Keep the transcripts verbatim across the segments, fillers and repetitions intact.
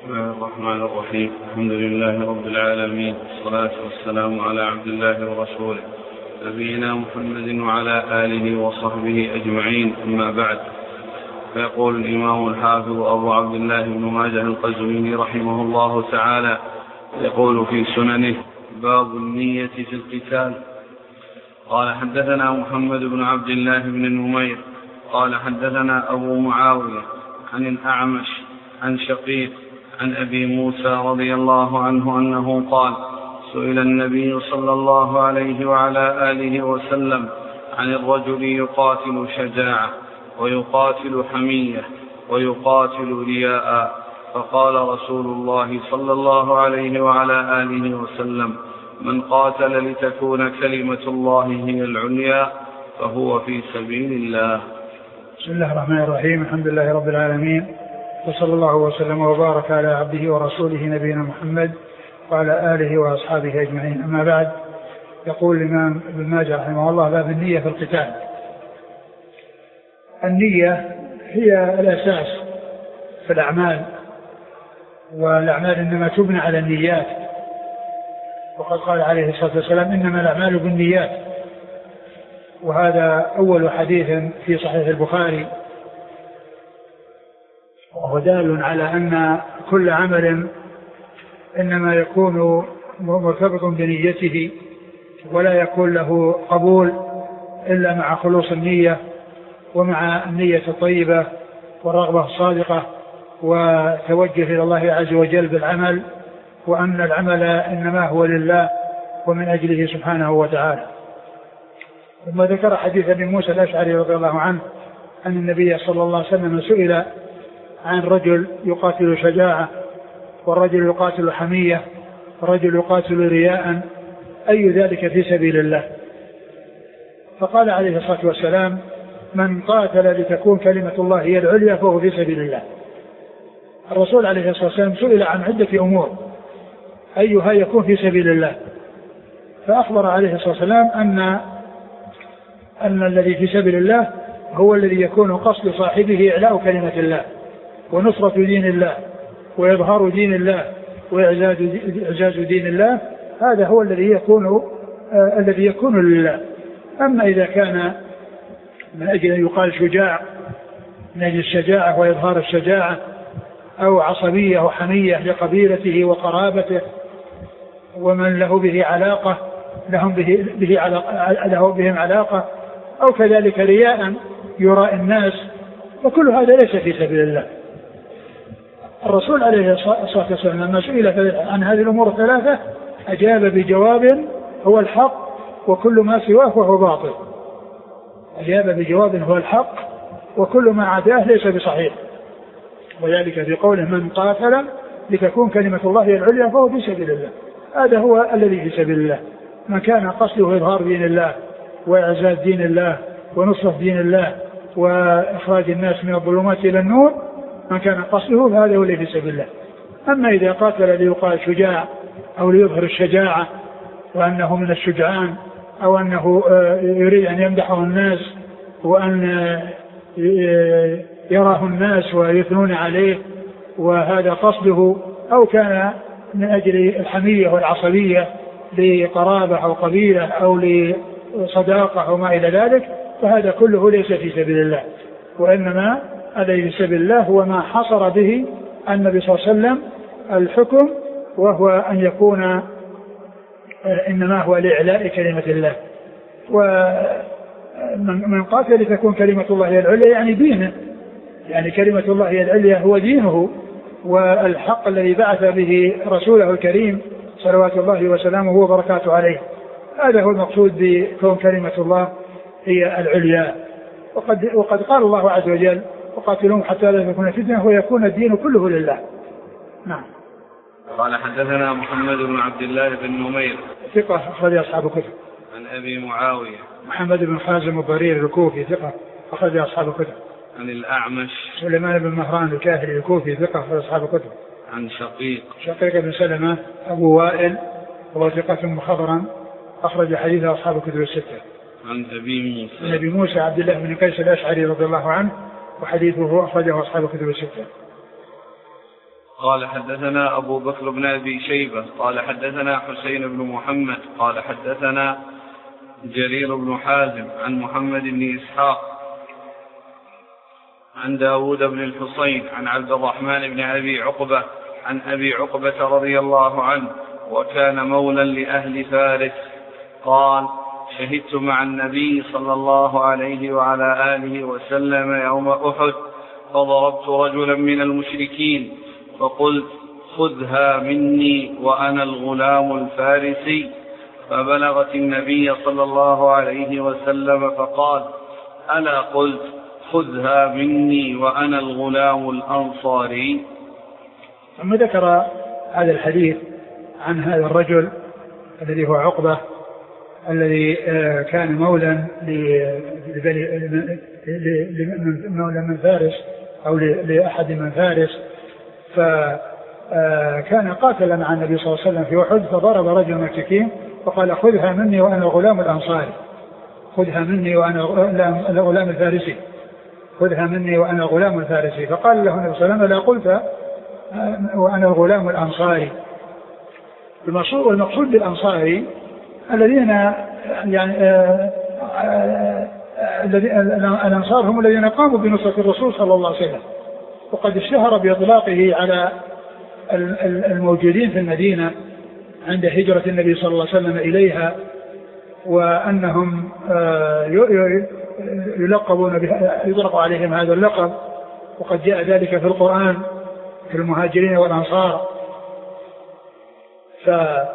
بسم الله الرحمن الرحيم. الحمد لله رب العالمين، والصلاة والسلام على عبد الله ورسوله نبينا محمد وعلى آله وصحبه أجمعين، أما بعد. فيقول الإمام الحافظ أبو عبد الله بن ماجه القزويني رحمه الله تعالى، يقول في سننه: باب النية في القتال. قال: حدثنا محمد بن عبد الله بن نمير قال: حدثنا أبو معاوية عن الأعمش عن شقيق عن أبي موسى رضي الله عنه أنه قال: سئل النبي صلى الله عليه وعلى آله وسلم عن الرجل يقاتل شجاعة ويقاتل حمية ويقاتل رياء، فقال رسول الله صلى الله عليه وعلى آله وسلم: من قاتل لتكون كلمة الله هي العليا فهو في سبيل الله. بسم الله الرحمن الرحيم. الحمد لله رب العالمين، وصلى الله وسلم وبارك على عبده ورسوله نبينا محمد وعلى آله وأصحابه أجمعين، أما بعد. يقول الإمام ابن ماجه رحمه الله: باب النية في القتال. النية هي الأساس في الأعمال، والأعمال إنما تبنى على النيات، وقد قال عليه الصلاة والسلام: إنما الأعمال بالنيات. وهذا أول حديث في صحيح البخاري، وهو دال على أن كل عمل إنما يكون مرتبط بنيته، ولا يكون له قبول إلا مع خلوص النية، ومع النية الطيبة والرغبة الصادقة وتوجه إلى الله عز وجل بالعمل، وأن العمل إنما هو لله ومن أجله سبحانه وتعالى. ثم ذكر حديث ابي موسى الأشعري رضي الله عنه أن النبي صلى الله عليه وسلم سئل عن رجل يقاتل شجاعة، والرجل يقاتل حمية، والرجل يقاتل رياء، أي ذلك في سبيل الله؟ فقال عليه الصلاة والسلام: من قاتل لتكون كلمة الله هي العليا فهو في سبيل الله. الرسول عليه الصلاة والسلام سئل عن عدة أمور أيها يكون في سبيل الله، فأخبر عليه الصلاة والسلام أن أن الذي في سبيل الله هو الذي يكون قصد صاحبه إعلاء كلمة الله ونصرة دين الله وإظهار دين الله وإعزاز دين الله. هذا هو الذي يكون آه الذي يكون لله. أما إذا كان من أجل أن يقال شجاع من أجل الشجاعة وإظهار الشجاعة، أو عصبية وحمية لقبيلته وقرابته ومن له به علاقة لهم به, به علاقة له بهم علاقة، أو كذلك رياء يراء الناس، وكل هذا ليس في سبيل الله. الرسول عليه الصلاة والسلام لما سئل عن هذه الأمور الثلاثة أجاب بجواب هو الحق، وكل ما سواه فهو باطل. أجاب بجواب هو الحق، وكل ما عداه ليس بصحيح. وذلك في قوله: من قاتل لتكون كلمة الله هي العليا فهو في سبيل الله. هذا هو الذي في سبيل الله. من كان قصده إظهار دين الله وإعزاز دين الله ونصرة دين الله وإخراج الناس من الظلمات إلى النور، من كان قصده فهذا هو الذي في سبيل الله. أما إذا قاتل ليقال شجاع أو ليظهر الشجاعة وأنه من الشجعان، أو أنه يريد أن يمدحه الناس وأن يراه الناس ويثنون عليه وهذا قصده، أو كان من أجل الحمية والعصبية لقرابة أو قبيلة أو لصداقة أو ما إلى ذلك، فهذا كله ليس في سبيل الله. وإنما الذي في سبيل الله هو ما حصر به النبي صلى الله عليه وسلم الحكم، وهو أن يكون إنما هو لإعلاء كلمة الله. ومن قاتل لتكون كلمة الله هي العليا يعني دينه، يعني كلمة الله هي العليا هو دينه والحق الذي بعث به رسوله الكريم صلوات الله وسلامه وبركاته عليه. هذا هو المقصود بكون كلمة الله هي العليا. وقد, وقد قال الله عز وجل: وقاتلهم حتى لا تكون فتنة ويكون الدين كله لله. نعم. قال: حدثنا محمد بن عبد الله بن نمير ثقة أخرج أصحاب الكتب. عن أبي معاوية محمد بن حازم الضرير الكوفي ثقة أخرج أصحاب الكتب. عن الأعمش سليمان بن مهران الكاهلي الكوفي ثقة أخرج أصحاب الكتب. عن شقيق شقيق بن سلمة أبو وائل وهو ثقة مخضرا أخرج حديث أصحاب الكتب الستة. عن أبي موسى عن أبي موسى عبد الله بن قيس الأشعري رضي الله عنه وحديثه أخرجه أصحاب الكتب الستة. قال حدثنا أبو بكر بن أبي شيبة قال حدثنا حسين بن محمد قال حدثنا جرير بن حازم عن محمد بن إسحاق عن داود بن الحصين عن عبد الرحمن بن أبي عقبة عن أبي عقبة رضي الله عنه وكان مولا لأهل فارس قال شهدت مع النبي صلى الله عليه وعلى آله وسلم يوم أحد فضربت رجلا من المشركين فقلت خذها مني وأنا الغلام الفارسي فبلغت النبي صلى الله عليه وسلم فقال ألا قلت خذها مني وأنا الغلام الأنصاري. ثم ذكر هذا الحديث عن هذا الرجل الذي هو عقبة الذي كان مولا مولى من فارس أو لأحد من فارس، فكان قاتلا مع النبي صلى الله عليه وسلم في أحد فضرب رجل من المشركين وقال خذها مني وأنا الغلام الأنصاري، خذها مني وأنا الغلام الفارسي، خذها مني وأنا الغلام الفارسي. فقال له النبي صلى الله عليه وسلم لا قلت وأنا الغلام الأنصاري. والمقصود بالأنصاري الذين يعني الأنصار هم الذين قاموا بنصرة الرسول صلى الله عليه وسلم، وقد اشتهر بإطلاقه على الموجودين في المدينة عند هجرة النبي صلى الله عليه وسلم إليها، وأنهم يلقبون يطلق عليهم هذا اللقب، وقد جاء ذلك في القرآن في المهاجرين والأنصار. ف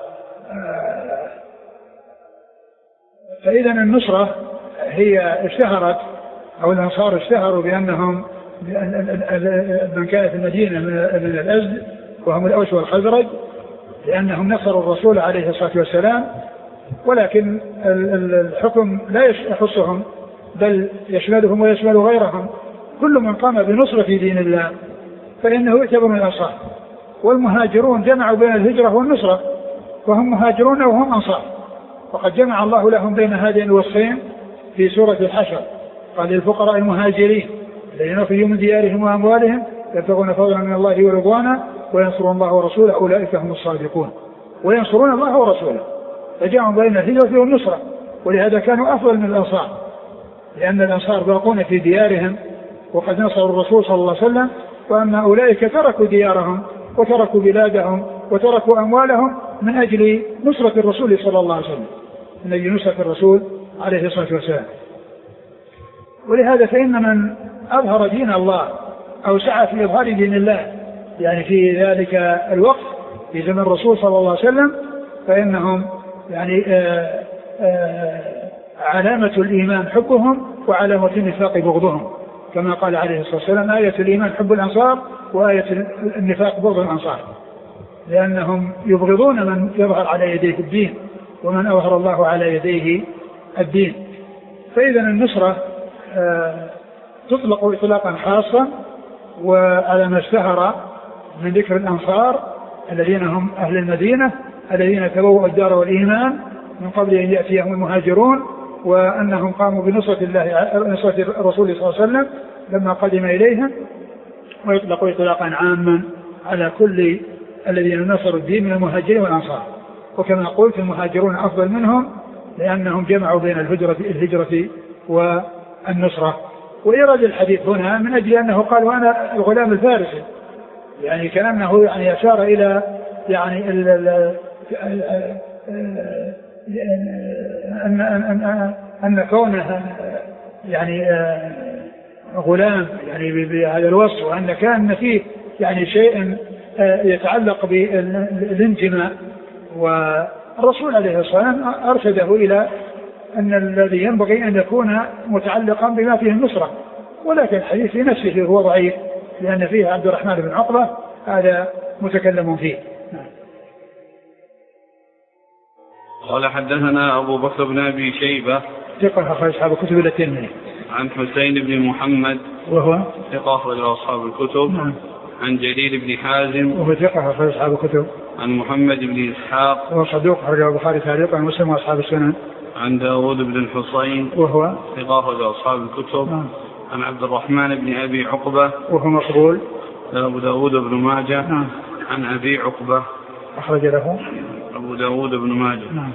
فإذا النصرة هي اشتهرت أو الأنصار اشتهروا بأنهم من كان في المدينة من الأزد وهم الأوس والخزرج، لأنهم نصروا الرسول عليه الصلاة والسلام، ولكن الحكم لا يخصهم بل يشملهم ويشمل غيرهم. كل من قام بنصرة دين الله فإنه يعتبر من الأنصار. والمهاجرون جمعوا بين الهجرة والنصرة، وهم مهاجرون وهم أنصار، وقد جمع الله لهم بين هذين الوصفين في سورة الحشر. قال للفقراء المهاجرين الذين أخرجوا من ديارهم وأموالهم يبتغون فضلا من الله ورضوانا وينصرون الله ورسوله أولئك هم الصادقون. وينصرون الله ورسوله، فجمعوا بين الهجرة والنصرة، ولهذا كانوا أفضل من الأنصار، لأن الأنصار باقون في ديارهم وقد نصروا الرسول صلى الله عليه وسلم، وأما أولئك تركوا ديارهم وتركوا بلادهم وتركوا أموالهم من أجل نصرة الرسول صلى الله عليه وسلم، من أجل نصرة الرسول عليه الصلاة والسلام. ولهذا فإن من أظهر دين الله أو سعى في إظهار دين الله يعني في ذلك الوقت في زمن الرسول صلى الله عليه وسلم فإنهم يعني آآ آآ علامة الإيمان حبهم وعلامة النفاق بغضهم، كما قال عليه الصلاة والسلام آية الإيمان حب الأنصار وآية النفاق بغض الأنصار، لأنهم يبغضون من يظهر على يديه الدين ومن أظهر الله على يديه الدين. فإذا النصرة تطلق إطلاقا خاصا وعلى ما اشتهر من ذكر الأنصار الذين هم أهل المدينة الذين تبوأوا الدار والإيمان من قبل أن يأتيهم المهاجرون، وأنهم قاموا بنصرة الله نصرة الرسول صلى الله عليه وسلم لما قدم إليهم، ويطلق إطلاقا عاما على كل الذين نصروا الدين من المهاجرين والأنصار. وكما قلت المهاجرون أفضل منهم لأنهم جمعوا بين الهجرة الهجرة والنصرة. وإيراد الحديث هنا من أجل أنه قال وأنا الغلام الفارسي، يعني كأنه يعني أشار إلى يعني ال ال أن أن أن كونه يعني غلام يعني بهذا الوصف، وأن كان فيه يعني شيء يتعلق بالانتماء. والرسول عليه الصلاة والسلام أرشده إلى أن الذي ينبغي أن يكون متعلقا بما فيه النصرة، ولكن الحديث في نفسه هو ضعيف لأن فيه عبد الرحمن بن عقبة هذا متكلم فيه. قال حدثنا أبو بكر بن أبي شيبة ثقة أخرج أصحاب الكتب إلا الترمذي. عن حسين بن محمد وهو ثقة أخرج أصحاب الكتب. نعم. عن جرير بن حازم وهو ثقة أخرج أصحاب الكتب. عن محمد بن إسحاق وهو صدوق أخرج البخاري تعليقا ومسلم وأصحاب السنن. عن داود بن الحصين وهو ثقة أخرج أصحاب الكتب. نعم. عن عبد الرحمن بن أبي عقبة وهو مقبول أبو داود بن ماجه. نعم. عن أبي عقبة. أخرج له أبو داود بن ماجه. نعم.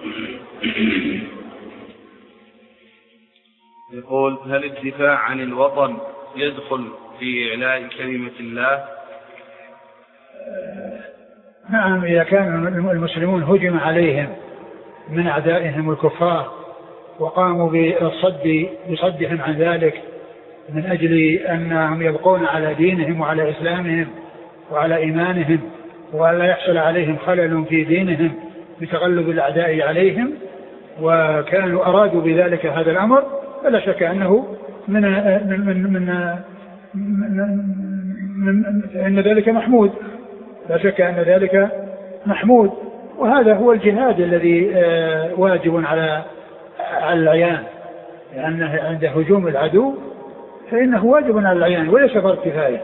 يقول: هل الدفاع عن الوطن يدخل في إعلاء كلمة الله؟ نعم، إذا كان المسلمون هجم عليهم من أعدائهم الكفار وقاموا بالصد بصدهم عن ذلك من أجل أنهم يبقون على دينهم وعلى إسلامهم وعلى إيمانهم ولا يحصل عليهم خلل في دينهم بتغلب الأعداء عليهم، وكانوا أرادوا بذلك هذا الأمر، فلا شك أنه من من من من أن ذلك محمود، لا شك أن ذلك محمود. وهذا هو الجهاد الذي واجب على على العيان، لأنه عند هجوم العدو فإنه واجب على العيان وليس فرض كفاية.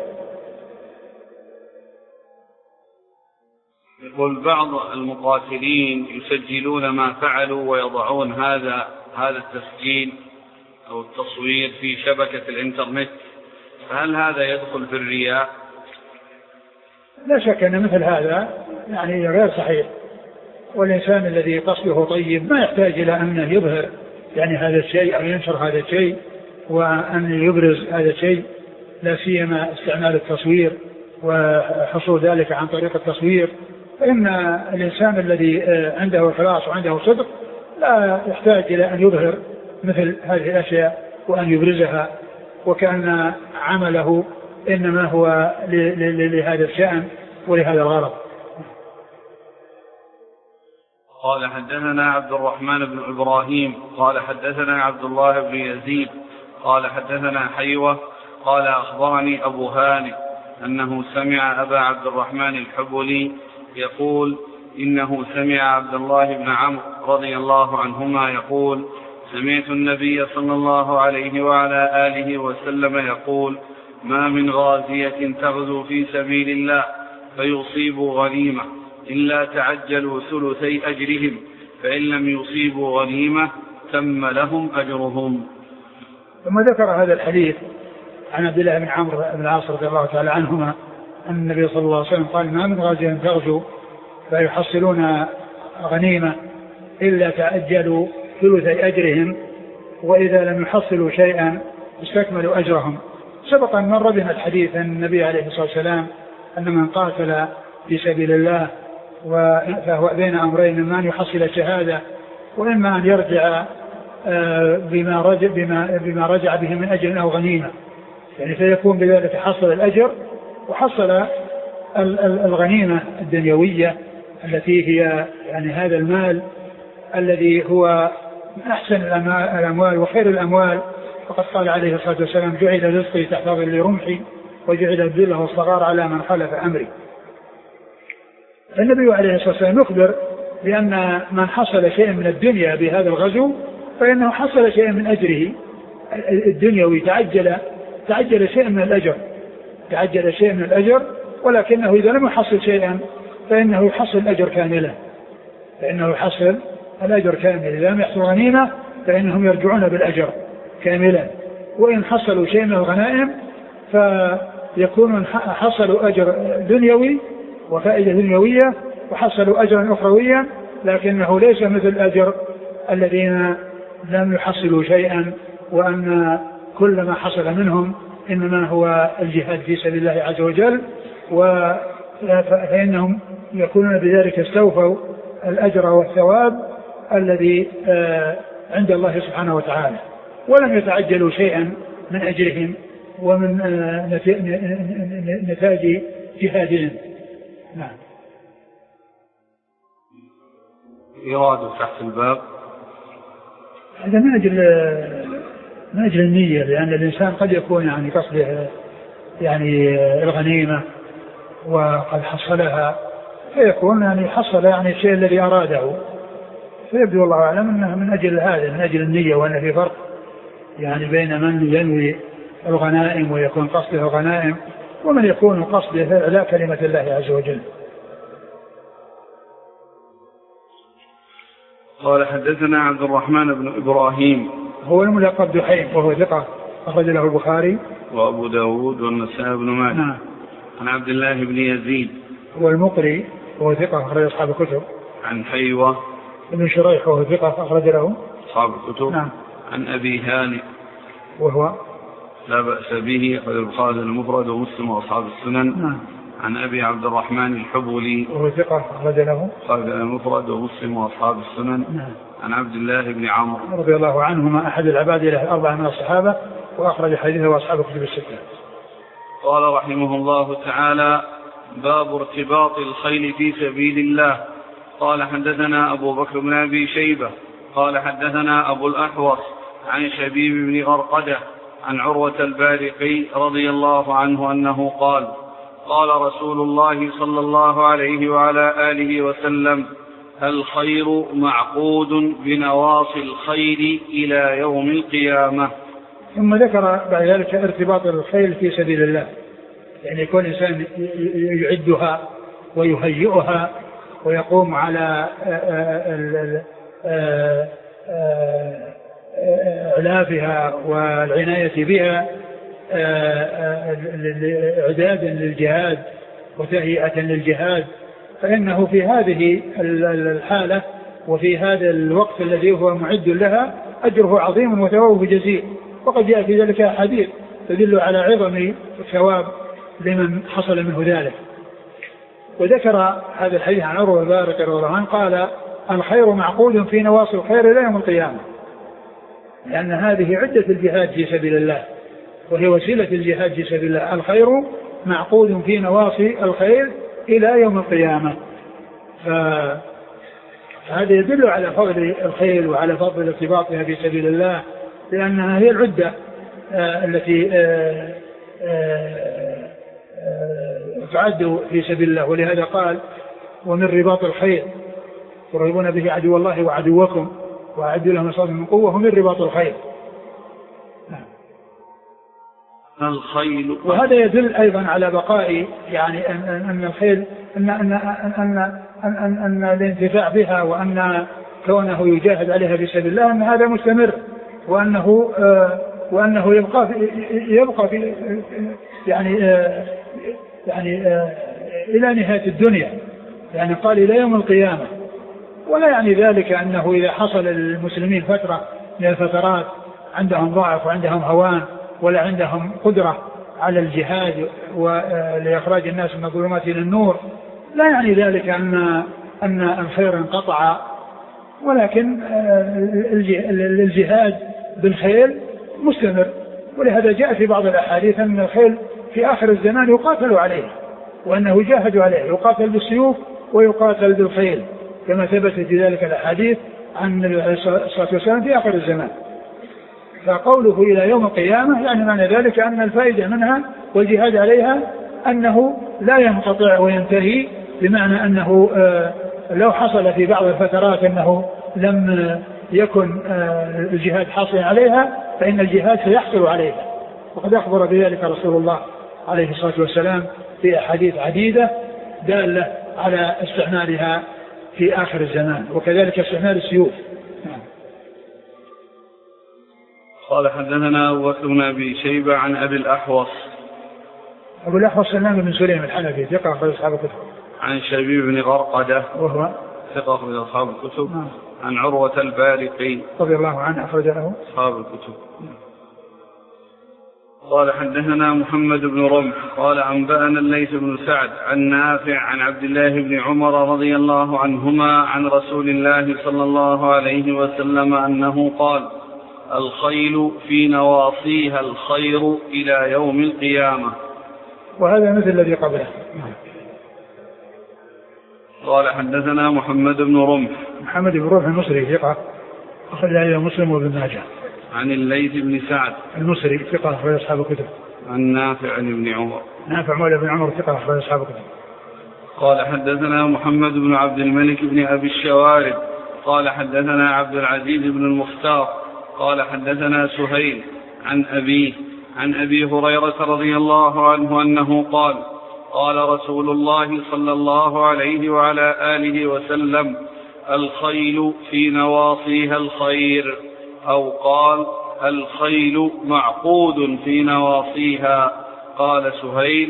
يقول: بعض المقاتلين يسجلون ما فعلوا ويضعون هذا هذا التسجيل أو التصوير في شبكة الإنترنت، فهل هذا يدخل في الرياء؟ لا شك أن مثل هذا يعني غير صحيح، والإنسان الذي قصده طيب ما يحتاج إلى أن يظهر يعني هذا الشيء أو ينشر هذا الشيء وأن يبرز هذا الشيء، لا سيما استعمال التصوير وحصول ذلك عن طريق التصوير. فإن الإنسان الذي عنده إخلاص وعنده صدق لا يحتاج إلى أن يظهر مثل هذه الأشياء وأن يبرزها، وكأن عمله إنما هو لهذا الشأن ولهذا الغرض. قال: حدثنا عبد الرحمن بن إبراهيم قال حدثنا عبد الله بن يزيد قال حدثنا حيوة قال: أخبرني أبو هانئ أنه سمع أبا عبد الرحمن الحبلي يقول: إنه سمع عبد الله بن عمرو رضي الله عنهما يقول: سمعت النبي صلى الله عليه وعلى آله وسلم يقول: ما من غازية تغزو في سبيل الله فيصيبوا غنيمة إلا تعجلوا ثلثي أجرهم، فإن لم يصيبوا غنيمة تم لهم أجرهم. ثم ذكر هذا الحديث عن عبد الله بن عمرو بن العاص رضي الله تعالى عنهما أن النبي صلى الله عليه وسلم قال: ما من غازية تغزو فيحصلون غنيمة إلا تعجلوا ثلثي أجرهم، وإذا لم يحصلوا شيئا استكملوا أجرهم. سبق أن مر بنا الحديث أن النبي عليه الصلاة والسلام أن من قاتل في سبيل الله فهو بين أمرين: إما أن يحصل الشهادة وإما أن يرجع بما رجع, بما بما رجع به من أجل أو غنيمة، يعني فيكون بذلك حصل الأجر وحصل الغنيمة الدنيوية التي هي يعني هذا المال الذي هو من أحسن الأموال وخير الأموال. فقد قال عليه الصلاة والسلام: جعل رزقي تحت ظل رمحي وجعل الذل والصغار على من خالف أمري. النبي عليه الصلاة والسلام يخبر بأن من حصل شيء من الدنيا بهذا الغزو فإنه حصل شيء من أجره الدنيوي، تعجل تعجل شيء من الأجر تعجل شيء من الأجر ولكنه إذا لم يحصل شيئا فإنه يحصل الأجر كاملا فإنه يحصل الأجر كاملا إذا لم يحصل غنيمة فإنهم يرجعون بالأجر كاملا، وإن حصلوا شيء من الغنائم فيكونون حصلوا أجر دنيوي وفائدة دنيوية وحصلوا أجرا أخرويا، لكنه ليس مثل أجر الذين لم يحصلوا شيئا وأن كل ما حصل منهم إنما هو الجهاد في سبيل الله عز وجل، فإنهم يكونون بذلك استوفوا الأجر والثواب الذي عند الله سبحانه وتعالى، ولم يتعجلوا شيئا من أجرهم ومن نتاج جهادهم. نعم. يراد تحت الباب هذا من أجل من أجل النية، لأن الإنسان قد يكون يعني قصده يعني الغنيمة وقد حصلها فيكون يعني حصل يعني الشيء الذي أراده، فيبدو الله أعلم أنه من أجل هذا من أجل النية، وأن في فرق يعني بين من ينوي الغنائم ويكون قصده الغنائم ومن يكون قصده إعلاء كلمة الله عز وجل. قال: حدثنا عبد الرحمن بن إبراهيم هو الملقب دحيم وهو ثقة أخرج له البخاري وأبو داود والنسائي بن ماجه. نعم. عن عبد الله بن يزيد هو المقري وهو ثقة أخرج أصحاب الكتب. عن حيوة ابن شريح وهو ثقة أخرج له أصحاب الكتب. نعم. عن أبي هانئ وهو لا بأس به أخرج البخاري المفرد ومسلم وأصحاب السنن. نعم. عن أبي عبد الرحمن الحبولي وهو ثقة أخرج له البخاري المفرد ومسلم وأصحاب السنن. نعم. عن عبد الله بن عمرو رضي الله عنهما أحد العباد له الأربعة من الصحابة وأخرج حديثه وأصحاب الكتب الستة. قال رحمه الله تعالى: باب ارتباط الخيل في سبيل الله. قال حدثنا أبو بكر بن أبي شيبة قال حدثنا أبو الأحوص عن شبيب بن غرقدة عن عروة البارقي رضي الله عنه أنه قال: قال رسول الله صلى الله عليه وعلى آله وسلم: الخير معقود بنواصي الخيل إلى يوم القيامة. ثم ذكر بعد ذلك ارتباط الخيل في سبيل الله، يعني يكون الإنسان يعدها ويهيئها ويقوم على إعلافها والعناية بها إعدادا للجهاد وتهيئة للجهاد، فإنه في هذه الحالة وفي هذا الوقت الذي هو معد لها أجره عظيم وثوابه جزيل. وقد جاء في ذلك حديث تدل على عظم الثواب لمن حصل منه ذلك. وذكر هذا الحديث عن عروة البارقي رضي الله عنه قال: الخير معقود في نواصي الخير إلى يوم القيامة، لأن هذه عدة الجهاد في سبيل الله وهي وسيلة الجهاد في سبيل الله. الخير معقود في نواصي الخير إلى يوم القيامة. فهذا يدل على فضل الخيل وعلى فضل ارتباطها في سبيل الله، لأنها هي العدة آه التي آه آه آه تعد في سبيل الله. ولهذا قال: ومن رباط الخيل ترهبون به عدو الله وعدوكم وأعدوا لهم مصابيح من قوة ومن رباط الخيل. الخيل. وهذا يدل أيضا على بقاء يعني أن أن الخيل أن أن أن أن أن, أن الانتفاع بها وأن كونه يجاهد عليها في سبيل الله أن هذا مستمر، وأنه آه وأنه يبقى في يبقى في يعني آه يعني آه إلى نهاية الدنيا، يعني قال إلى يوم القيامة. ولا يعني ذلك أنه إذا حصل للمسلمين فترة من الفترات عندهم ضعف وعندهم هوان ولا عندهم قدرة على الجهاد ولإخراج الناس من الظلمات إلى النور، لا يعني ذلك أن أن الخير انقطع، ولكن الجهاد بالخيل مستمر. ولهذا جاء في بعض الأحاديث أن الخيل في آخر الزمان يقاتل عليه، وأنه يجاهد عليه، يقاتل بالسيوف ويقاتل بالخيل، كما ثبت في ذلك الأحاديث عن الصلاة والسلام في آخر الزمان. فقوله إلى يوم القيامة يعني معنى ذلك أن الفائدة منها والجهاد عليها أنه لا ينقطع وينتهي، بمعنى أنه لو حصل في بعض الفترات أنه لم يكن الجهاد حاصلا عليها فإن الجهاد سيحصل عليها. وقد أخبر بذلك رسول الله عليه الصلاة والسلام في أحاديث عديدة دالة على استعمالها في آخر الزمان، وكذلك استعمال السيوف. قال حدثنا أبو بكر بن أبي شيبة عن أبي الأحوص. أبو الأحوص سلام بن سليم الحنفي ثقة أخرج أصحاب الكتب. عن شبيب بن غرقدة وهو ثقة أخرج أصحاب الكتب. نعم. عن عروة البارقي رضي الله عنه أخرج له أصحاب الكتب. قال حدثنا محمد بن رمح قال أنبأنا الليث بن سعد عن نافع عن عبد الله بن عمر رضي الله عنهما عن رسول الله صلى الله عليه وسلم أنه قال: الخيل في نواصيها الخير إلى يوم القيامة. وهذا مثل الذي قبله. قال حدثنا محمد بن رمح محمد بن رمح المصري ثقة أخرج له مسلم وابن ماجه. عن الليث بن سعد المصري ثقة أخرج أصحاب الكتب. عن نافع عن ابن عمر نافع مولى بن عمر ثقة أخرج أصحاب الكتب. قال حدثنا محمد بن عبد الملك بن أبي الشوارب قال حدثنا عبد العزيز بن المختار قال حدثنا سهيل عن أبيه عن أبي هريرة رضي الله عنه أنه قال: قال رسول الله صلى الله عليه وعلى آله وسلم: الخيل في نواصيها الخير، أو قال: الخيل معقود في نواصيها. قال سهيل: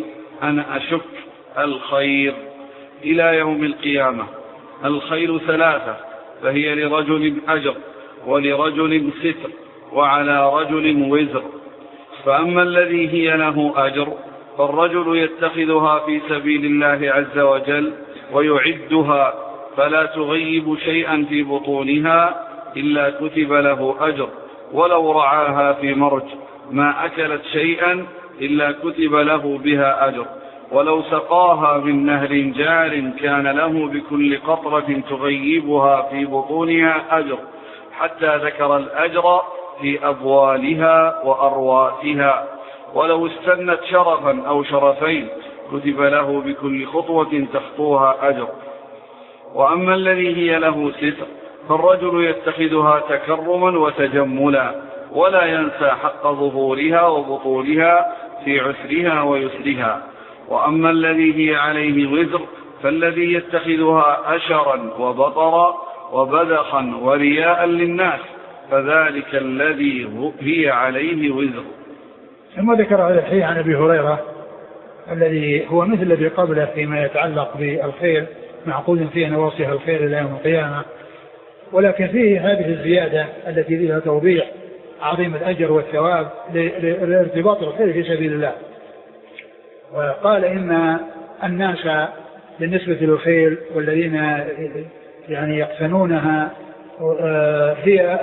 أنا أشك الخير إلى يوم القيامة. الخير ثلاثة، فهي لرجل أجر ولرجل ستر وعلى رجل وزر. فأما الذي هي له أجر فالرجل يتخذها في سبيل الله عز وجل ويعدها فلا تغيب شيئا في بطونها إلا كتب له أجر، ولو رعاها في مرج ما أكلت شيئا إلا كتب له بها أجر، ولو سقاها من نهر جار كان له بكل قطرة تغيبها في بطونها أجر، حتى ذكر الأجر في أبوالها وأرواتها. ولو استنت شرفا أو شرفين كتب له بكل خطوة تخطوها أجر. وأما الذي هي له ستر فالرجل يتخذها تكرما وتجملا ولا ينسى حق ظهورها وبطولها في عسرها ويسرها. وأما الذي هي عليه وزر فالذي يتخذها أشرا وبطرا وبذخا ورياء للناس فذلك الذي هي عليه وزر. ثم ذكر هذا الحديث عن أبي هريرة الذي هو مثل الذي قبله فيما يتعلق بالخير، معقود فيه نواصي الخير إلى يوم القيامة، ولكن فيه هذه الزيادة التي فيها توضيح عظيم الأجر والثواب لارتباط الخير في سبيل الله. وقال إن الناس بالنسبة للخيل والذين يعني يقتنونها هي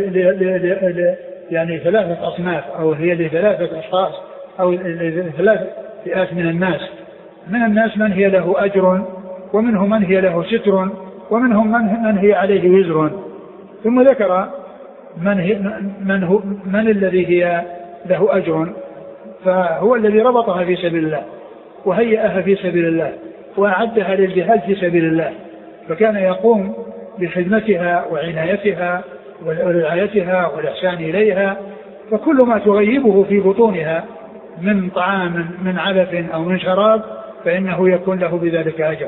يعني ثلاثة أصناف أو هي لثلاثة أشخاص أو لثلاث فئات من الناس. من الناس من هي له أجر، ومنهم من هي له ستر، ومنهم من هي عليه وزر. ثم ذكر من, هي من, هو من الذي هي له أجر، فهو الذي ربطها في سبيل الله وهيئها في سبيل الله وأعدها للجهاد في سبيل الله، فكان يقوم بخدمتها وعنايتها ورعايتها والإحسان إليها. فكل ما تغيبه في بطونها من طعام من علف أو من شراب فإنه يكون له بذلك أجر.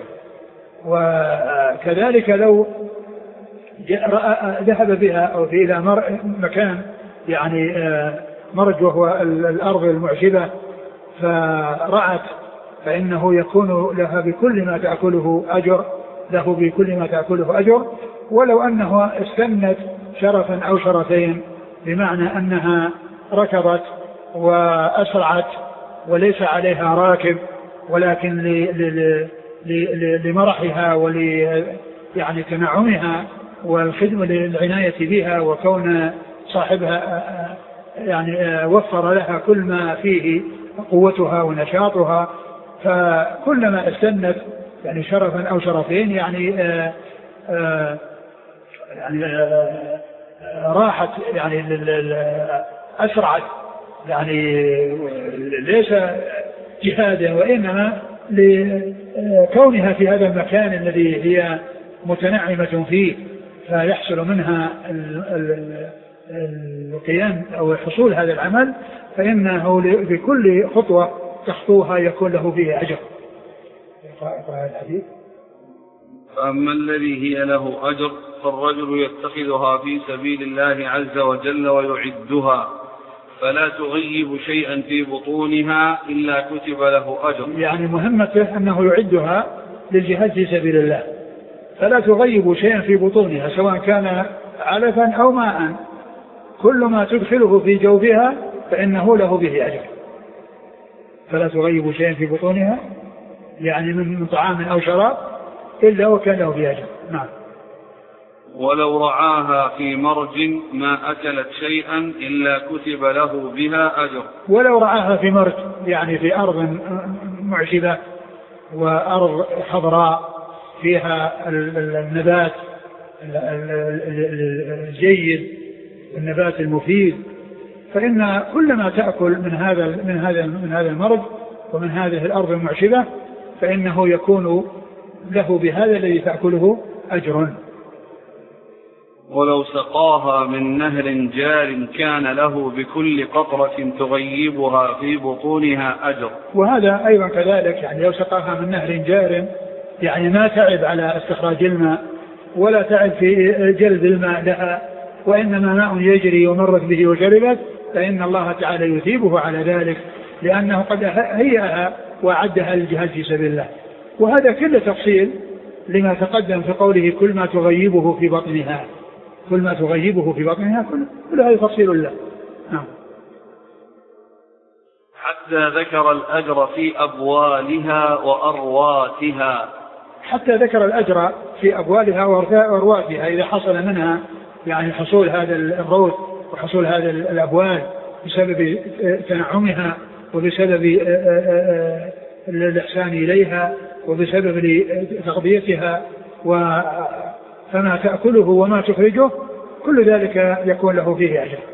وكذلك لو ذهب بها أو في إلى مكان يعني مرج وهو الأرض المعشبة فرعت فإنه يكون لها بكل ما تأكله أجر له بكل ما تأكله أجر. ولو أنه استنت شرفا أو شرفين بمعنى أنها ركضت وأسرعت وليس عليها راكب ولكن لمرحها ول يعني تنعمها والخدمة للعناية بها وكون صاحبها يعني وفر لها كل ما فيه قوتها ونشاطها، فكلما استنت يعني شرفا أو شرفين يعني آآ آآ يعني آآ راحت يعني أسرعت يعني ليس جهادا وإنما لكونها في هذا المكان الذي هي متنعمة فيه فيحصل منها القيام أو حصول هذا العمل، فإنه بكل خطوة تخطوها يكون له فيه أجر. فأما الذي هي له أجر فالرجل يتخذها في سبيل الله عز وجل ويعدها فلا تغيب شيئا في بطونها إلا كتب له أجر. يعني مهمته أنه يعدها للجهاد في سبيل الله فلا تغيب شيئا في بطونها سواء كان علفا أو ماء، كل ما تدخله في جوفها فإنه له به أجر. فلا تغيب شيئا في بطونها يعني من طعام أو شراب إلا وكان له به أجر. نعم. ولو رعاها في مرج ما أكلت شيئا إلا كتب له بها أجر. ولو رعاها في مرج يعني في أرض معشبة وأرض خضراء فيها النبات الجيد النبات المفيد، فإن كل ما تأكل من هذا من هذا من هذا المرج ومن هذه الأرض المعشبة فإنه يكون له بهذا الذي تأكله أجر. ولو سقاها من نهر جار كان له بكل قطرة تغيبها في بطونها أجر. وهذا أيضا كذلك، يعني لو سقاها من نهر جار يعني ما تعب على استخراج الماء ولا تعب في جلب الماء لها وإنما ماء يجري ومرت به وشربت، فإن الله تعالى يثيبه على ذلك لأنه قد هيئها وأعدها للجهاد في سبيل الله. وهذا كله تفصيل لما تقدم في قوله كل ما تغيبه في بطنها، كل ما تغيبه في بطنها كل هذا تفصيل له. نعم. حتى ذكر الأجر في أبوالها وأرواتها، حتى ذكر الأجر في أبوالها وأرواتها إذا حصل منها يعني حصول هذا الروث وحصول هذا الأبوال بسبب تنعمها وبسبب الإحسان إليها وبسبب تغذيتها فما تأكله وما تخرجه كل ذلك يكون له فيه أجر.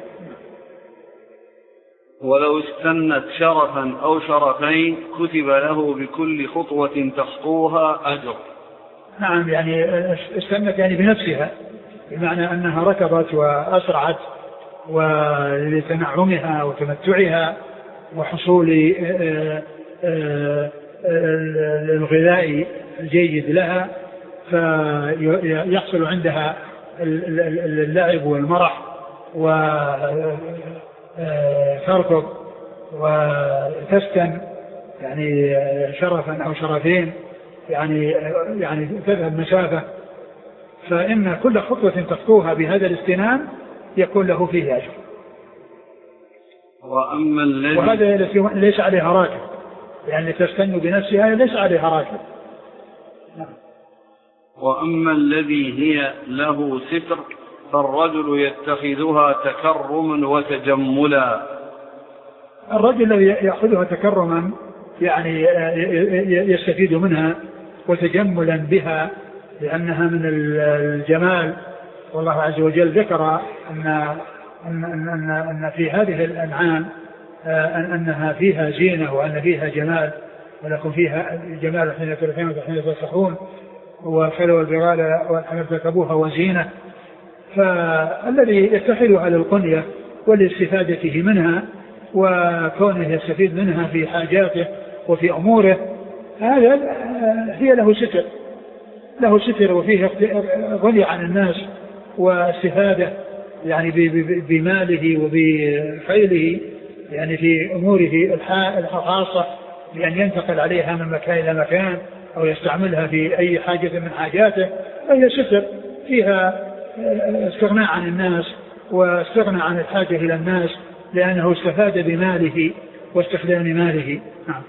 ولو استنت شرفا أو شرفين كتب له بكل خطوة تخطوها أجر. نعم يعني استنت يعني بنفسها بمعنى أنها ركضت وأسرعت ولتنعمها وتمتعها وحصول الغذاء الجيد لها فيحصل عندها اللعب والمرح وتركض وتستن يعني شرفا أو شرفين يعني يعني تذهب مسافة، فإن كل خطوة تخطوها بهذا الاستنان يكون له فيه أجر. وأما الذي وهذا ليس عليها راكب يعني تستن بنفسها ليس عليها راكب. وأما الذي هي له ستر فالرجل يتخذها تكرما وتجملا. الرجل الذي يأخذها تكرما يعني يستفيد منها وتجملا بها لأنها من الجمال، والله عز وجل ذكر أن أن أن أن في هذه الأنعام أنها فيها زينة وأن فيها جمال، ولكم فيها جمال حين تركون وحين تصحون وخلوا البغال والحمر تركبوها وزينة. فالذي يتخذها للقنية والاستفادته منها وكونه يستفيد منها في حاجاته وفي أموره هذا هي له ستر له ستر وفيه غني عن الناس واستفادة يعني بماله وبخيله يعني في أموره الخاصة بأن ينتقل عليها من مكان إلى مكان أو يستعملها في أي حاجة من حاجاته، فهي ستر فيها استغناء عن الناس واستغنى عن الحاجة إلى الناس لأنه استفاد بماله واستخدام ماله. نعم.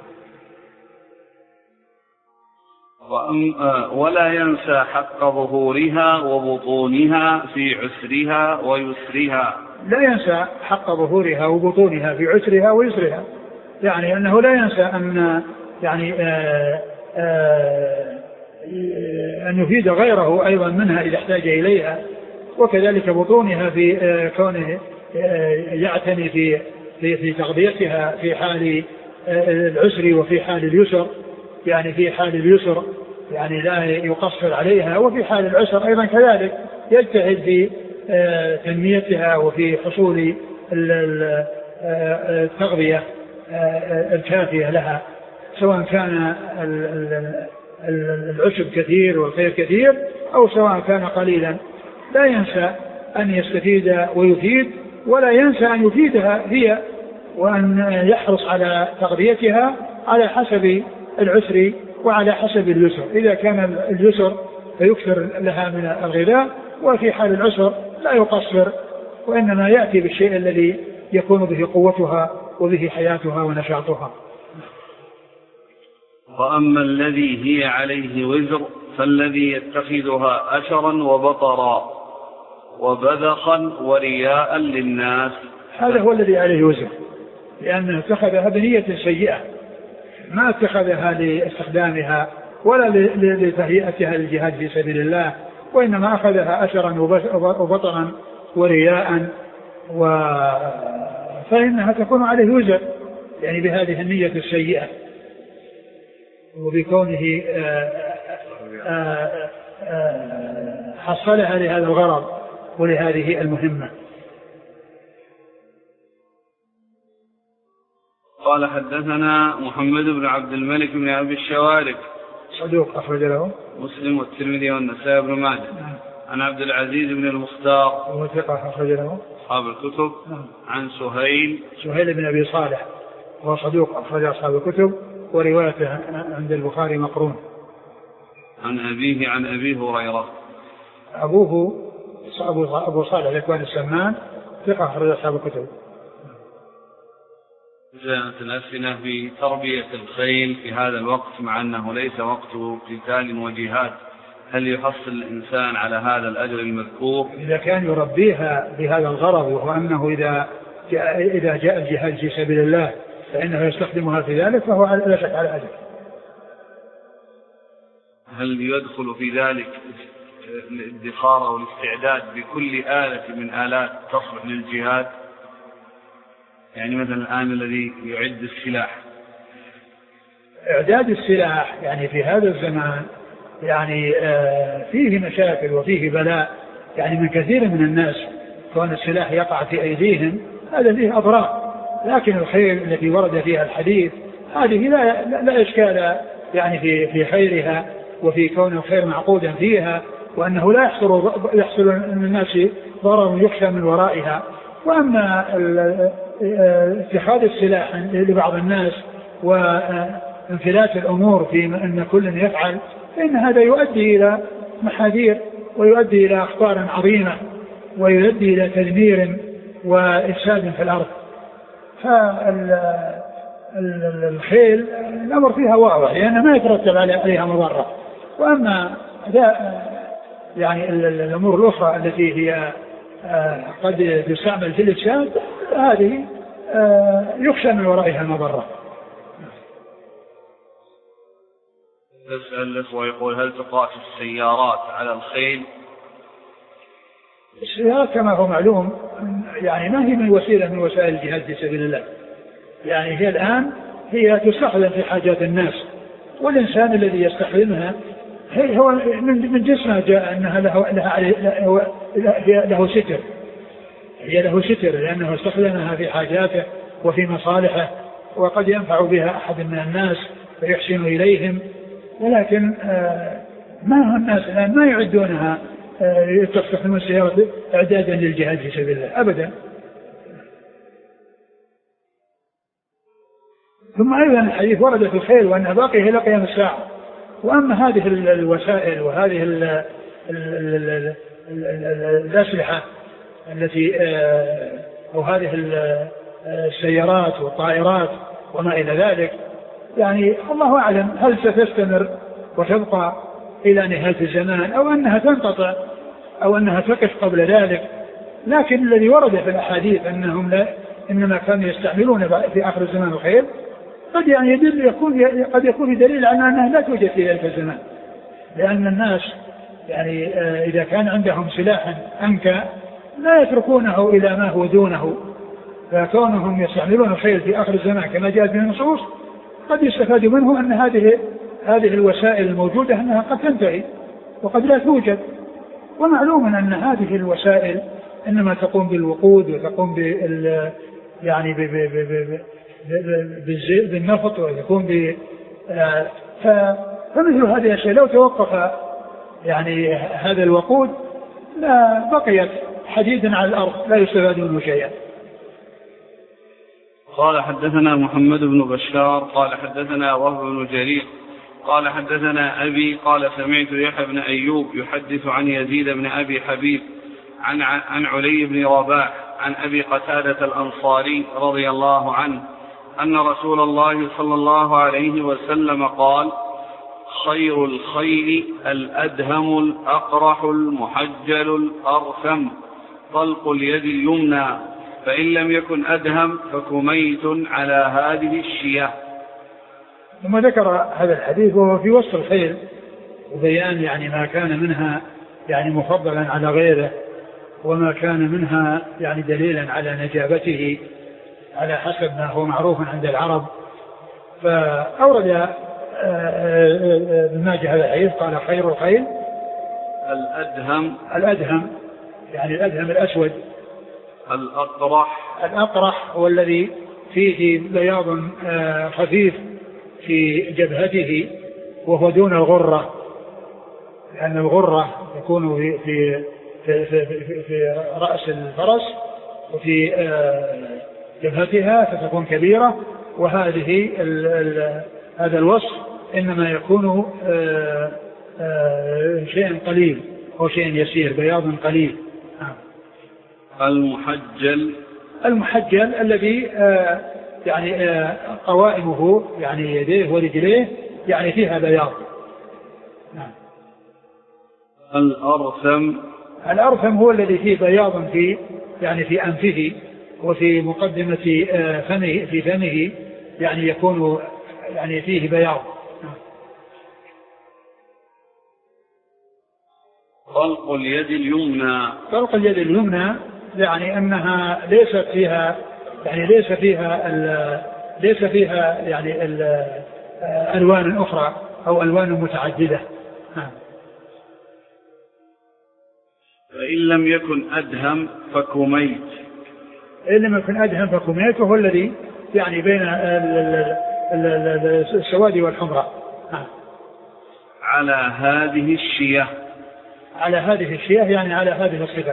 ولا ينسى حق ظهورها وبطونها في عسرها ويسرها. لا ينسى حق ظهورها وبطونها في عسرها ويسرها، يعني أنه لا ينسى أن يعني آآ آآ أن يفيد غيره أيضا منها إذا احتاج إليها، وكذلك بطونها في كونه يعتني في في في تغذيتها في حال العسر وفي حال اليسر، يعني في حال اليسر يعني لا يقصر عليها، وفي حال العسر أيضا كذلك يجتهد في تنميتها وفي حصول التغذية الكافية لها، سواء كان العشب كثير والخير كثير أو سواء كان قليلا. لا ينسى أن يستفيد ويفيد، ولا ينسى أن يفيدها هي وأن يحرص على تغذيتها على حسب العسر وعلى حسب اليسر. إذا كان اليسر فيكثر لها من الغذاء، وفي حال العسر لا يقصر، وإنما يأتي بالشيء الذي يكون به قوتها وبه حياتها ونشاطها. وأما الذي هي عليه وزر فالذي يتخذها أشرا وبطرا وبذخا ورياء للناس. هذا هو الذي عليه وزر، لأنه اتخذها بنية سيئة، ما اتخذها لاستخدامها ولا لتهيئتها للجهاد في سبيل الله، وإنما أخذها أشرا وبطرا ورياء، و... فإنها تكون عليه وزر يعني بهذه النية السيئة وبكونه حصلها لهذا الغرض ولهذه المهمة. قال حدثنا محمد بن عبد الملك بن أبي الشوارب صدوق أخرج له مسلم والترمذي والنسائي بن ماجه. عن عبد العزيز بن المختار وهو ثقة أخرج له أصحاب الكتب. عن سهيل سهيل بن أبي صالح وهو صدوق أخرج أصحاب الكتب. وروايته عند البخاري مقرون. عن أبيه عن أبي هريرة. أبوه أبو صالح ذكوان السمان ثقة أخرج أصحاب الكتب. جاءت الأسئلة في تربية الخيل في هذا الوقت مع أنه ليس وقت قتال وجهاد، هل يحصل الإنسان على هذا الأجر المذكور؟ إذا كان يربيها بهذا الغرض، وهو أنه إذا جاء, إذا جاء الجهاد في سبيل الله فإنه يستخدمها في ذلك فهو لا شك على أجر. هل يدخل في ذلك الادخار أو الاستعداد بكل آلة من آلات تصلح للجهاد؟ يعني مثلا الآن الذي يعد السلاح، إعداد السلاح يعني في هذا الزمان يعني فيه مشاكل وفيه بلاء، يعني من كثير من الناس كون السلاح يقع في أيديهم هذا فيه أضرار، لكن الخيل التي ورد فيها الحديث هذه لا, لا إشكال يعني في, في خيرها وفي كون الخير معقودا فيها، وأنه لا يحصل, يحصل من الناس ضرر يخشى من ورائها. وأما اتخاذ السلاح لبعض الناس وانفلات الأمور في أن كل يفعل فإن هذا يؤدي إلى محاذير ويؤدي إلى أخطار عظيمة ويؤدي إلى تدمير وإفساد في الأرض. فالخيل الأمر فيها واضح لأنه ما يترتب عليها مضرة. وأما يعني الأمور الأخرى التي هي قد تستعمل في الإفساد هذه يخشى من ورائها المضرة. يسأل الأخوة يقول هل تقاس السيارات على الخيل؟ السيارات كما هو معلوم يعني ما هي من وسيلة من وسائل الجهاد في سبيل الله، يعني هي الآن هي تستخدم في حاجات الناس، والإنسان الذي يستخدمها هو من جسمه جاء أنها له, له, له, له ستر، هي له ستر لأنه استخدمها في حاجاته وفي مصالحه، وقد ينفع بها أحد من الناس فيحسن إليهم، ولكن ما هم الناس الآن ما يعدونها تستخدم السيارة إعدادا للجهاد في سبيل الله أبدا. ثم أيضا الحديث ورد في الخيل وأنها باقية إلى قيام الساعة. وأما هذه الوسائل وهذه الأسلحة التي أو هذه السيارات والطائرات وما إلى ذلك يعني الله أعلم هل ستستمر وتبقى إلى نهاية الزمان أو أنها تنقطع أو أنها تقف قبل ذلك. لكن الذي ورد في الأحاديث أنهم لا إنما كانوا يستعملون في آخر الزمان الخيل قد يعني يدل يكون قد يكون دليل على أنها لا توجد في ذلك الزمان، لأن الناس يعني إذا كان عندهم سلاحا أنكى لا يتركونه إلى ما هو دونه، فكونهم يستعملون الخيل في آخر الزمان كما جاءت من النصوص قد يستفاد منه أن هذه هذه الوسائل الموجودة أنها قد تنتهي وقد لا توجد. ومعلوم أن هذه الوسائل إنما تقوم بالوقود وتقوم بال يعني ب ب ب ب بالنفط ويكون ب فمثل هذه الأشياء لو توقف يعني هذا الوقود لا بقيت حديدا على الأرض لا يستفاد منه شيئا. قال حدثنا محمد بن بشار قال حدثنا وهب بن جرير قال حدثنا أبي قال سمعت يحيى بن أيوب يحدث عن يزيد بن أبي حبيب عن عن علي بن رباح عن أبي قتادة الأنصاري رضي الله عنه أن رسول الله صلى الله عليه وسلم قال خير الخيل الأدهم الأقرح المحجل الأرثم طلق اليد اليمنى فإن لم يكن أدهم فكميت على هذه الشياه. ثم ذكر هذا الحديث وهو في وصف الخيل وبيان يعني ما كان منها يعني مفضلا على غيره وما كان منها يعني دليلا على نجابته على حسب ما هو معروف عند العرب. فأورد ابن ماجه هذا الحديث قال خير الخيل الأدهم الأدهم يعني الأدهم الأسود الأقرح الأقرح هو الذي فيه بياض خفيف في جبهته وهو دون الغرة، لأن الغرة يكون في في في, في, في, في رأس الفرس وفي جبهتها فتكون كبيرة، وهذه هذا الوصف إنما يكون آآ آآ شيء قليل أو شيء يسير، بياض قليل. المحجل المحجل الذي يعني قوائمه يعني يديه ورجليه يعني فيها بياض. نعم. الأرثم الأرثم هو الذي فيه بياض في يعني في أنفه وفي مقدمة فمه في فمه يعني يكون يعني فيه بياض. طلق اليد اليمنى. طلق اليد اليمنى يعني أنها ليست فيها يعني ليس فيها ليس فيها يعني ألوان أخرى أو ألوان متعددة. فإن لم يكن أدهم فكميت. إن لم يكن أدهم فكميت وهو الذي يعني بين السواد والحمراء. على هذه الشية. على هذه الشيء يعني على هذه الصفة.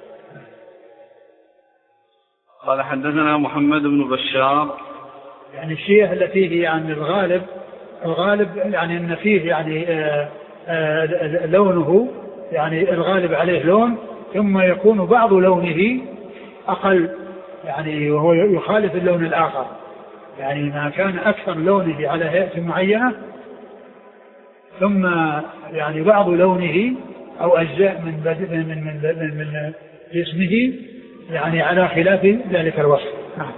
قال حدثنا محمد بن بشار. يعني الشيء التي هي يعني الغالب الغالب يعني أن فيه يعني آآ آآ لونه يعني الغالب عليه لون ثم يكون بعض لونه أقل يعني وهو يخالف اللون الآخر، يعني ما كان أكثر لونه على هيئة معينة ثم يعني بعض لونه أو أجزاء من من من من, من جسمه يعني على خلاف ذلك الوصف.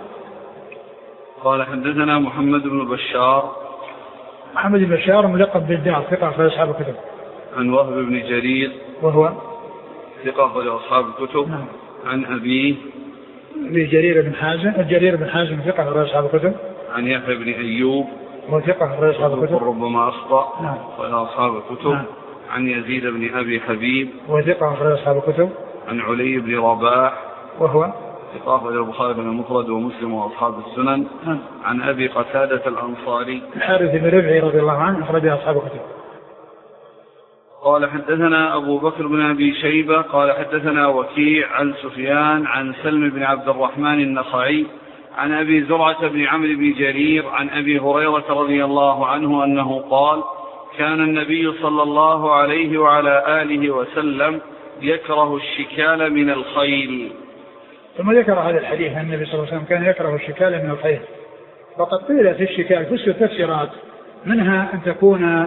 قال حدثنا محمد بن بشار. محمد بن بشار ملقب بالدار ثقة في أصحاب الكتب. عن وهب بن جرير وهو ثقة في أصحاب الكتب. نعم. عن أبيه أبي جرير بن حازم جرير بن حازم ثقة في أصحاب الكتب. عن يحيى بن أيوب وثقة في أصحاب الكتب. ربما أخطأ. نعم. في أصحاب الكتب. نعم. عن يزيد بن أبي حبيب وثقة في أصحاب الكتب. عن علي بن رباح وهو ثقة في البخاري بن المفرد ومسلم وأصحاب السنن. نعم. عن أبي قتادة الأنصاري الحارث بن ربعي رضي الله عنه أخرج أصحاب الكتب. قال حدثنا أبو بكر بن أبي شيبة قال حدثنا وكيع عن سفيان عن سلم بن عبد الرحمن النخعي عن أبي زرعة بن عمرو بن جرير عن أبي هريرة رضي الله عنه أنه قال كان النبي صلى الله عليه وعلى آله وسلم يكره الشكال من الخيل. ثم ذكر هذا الحديث أن النبي صلى الله عليه وسلم كان يكره الشكال من الخيل. فقد قيل في الشكال تفسر تفسيرات منها أن تكون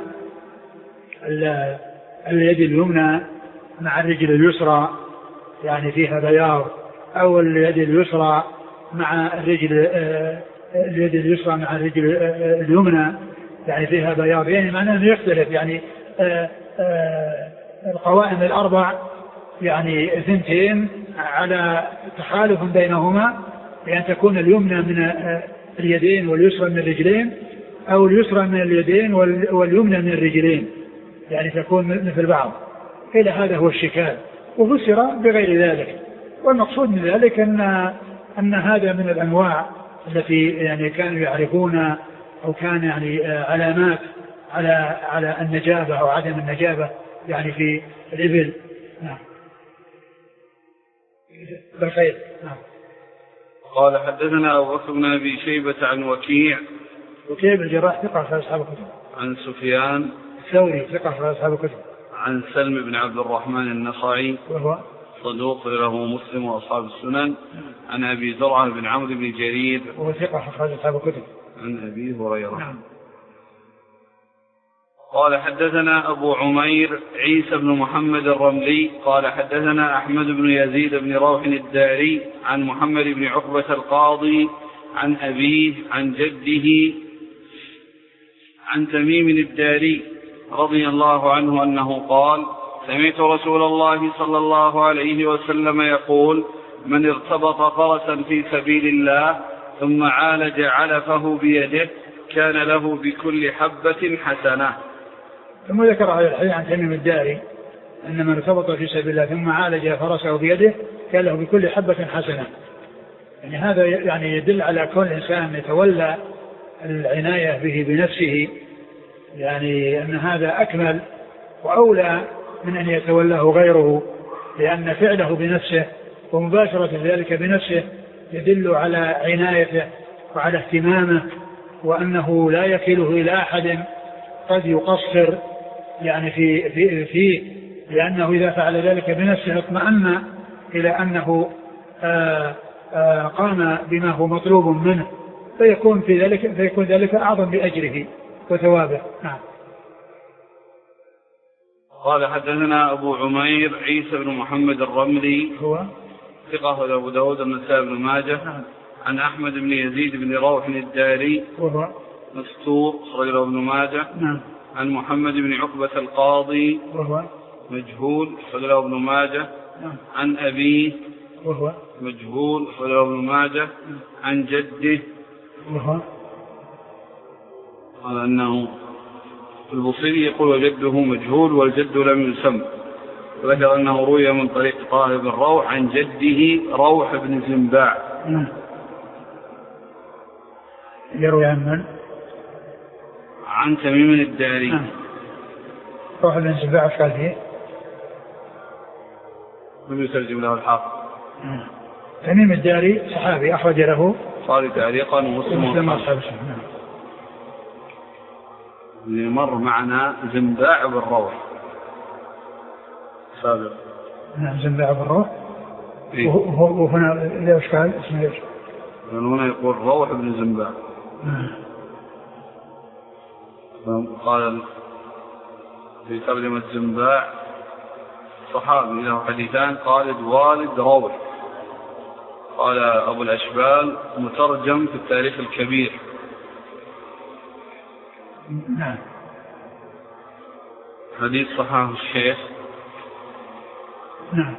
اليد اليمنى مع الرجل اليسرى يعني فيها بياض، أو اليد اليسرى مع الرجل اليد اليسرى مع الرجل اليمنى يعني فيها بياض، يعني معناه أنه يختلف يعني آآ آآ القوائم الأربع يعني اثنتين على تخالف بينهما، بأن تكون اليمنى من اليدين واليسرى من الرجلين، أو اليسرى من اليدين واليمنى من الرجلين يعني تكون مثل بعض. إلى هذا هو الشكال، وفسر بغير ذلك. والمقصود من ذلك أن أن هذا من الأنواع التي يعني كانوا يعرفون أو كان يعني علامات على على النجابة أو عدم النجابة يعني في الإبل. نعم. بالخير. نعم. قال حدثنا أبو بكر بن أبي شيبة عن وكيع وكيع بن الجراح ثقة في أصحاب الكتب. عن سفيان الثوري ثقة في أصحاب الكتب. عن سلم بن عبد الرحمن النخعي وهو صدوق له مسلم وأصحاب السنن. عن أبي زرعة بن عمرو بن جرير وهو ثقة في أصحاب الكتب. عن أبي هريرة. نعم. قال حدثنا أبو عمير عيسى بن محمد الرملي قال حدثنا أحمد بن يزيد بن روح الداري عن محمد بن عقبة القاضي عن أبيه عن جده عن تميم الداري رضي الله عنه أنه قال سمعت رسول الله صلى الله عليه وسلم يقول من ارتبط فرسا في سبيل الله ثم عالج علفه بيده كان له بكل حبة حسنة. ثم ذكر هذا الحديث عن تميم الداري أن من ارتبط في سبيل الله ثم عالج فرسه بيده كان له بكل حبة حسنة. يعني هذا يعني يدل على كون الإنسان يتولى العناية به بنفسه، يعني أن هذا أكمل وأولى من أن يتولاه غيره، لأن فعله بنفسه ومباشرة ذلك بنفسه يدل على عنايته وعلى اهتمامه وأنه لا يكله إلى أحد قد يقصر يعني في فيه في لأنه إذا فعل ذلك بنفسه اطمأن إلى أنه آآ آآ قام بما هو مطلوب منه فيكون في ذلك فيكون ذلك أعظم بأجره وثوابه. نعم. قال حدثنا أبو عمير عيسى بن محمد الرملي هو ثقة أبو داود النسائي بن ماجه. نعم. عن أحمد بن يزيد بن روح الداري وهو مستور رجل ابن ماجه. نعم. عن محمد بن عقبة القاضي وهو مجهول رجل ابن ماجه. نعم. عن أبيه وهو مجهول رجل ابن ماجه. عن جده وهو قال أنه البصيري يقول وجده مجهول والجد لم يسم، وذكر أنه روي من طريق طاهر بن روح عن جده روح بن زنباع. نعم. يروي عن من؟ عن تميم الداري. نعم. روح بن زنباع قال فيه من يترجم له الحافظ. نعم. تميم الداري صحابي أخرج له قال تعليقا ومسلم أصحاب السنة. نعم. اللي مر معنا زنباع بالروح سابق. نعم زنباع بالروح. إيه؟ وهنا ليش قال اسمه ايش؟ هنا يقول روح بن زنباع. نعم. قال في ترجمة زنباع صحابي له حديثان خالد والد روح. قال أبو الأشبال مترجم في التاريخ الكبير. نعم. حديث صححه الشيخ. نعم.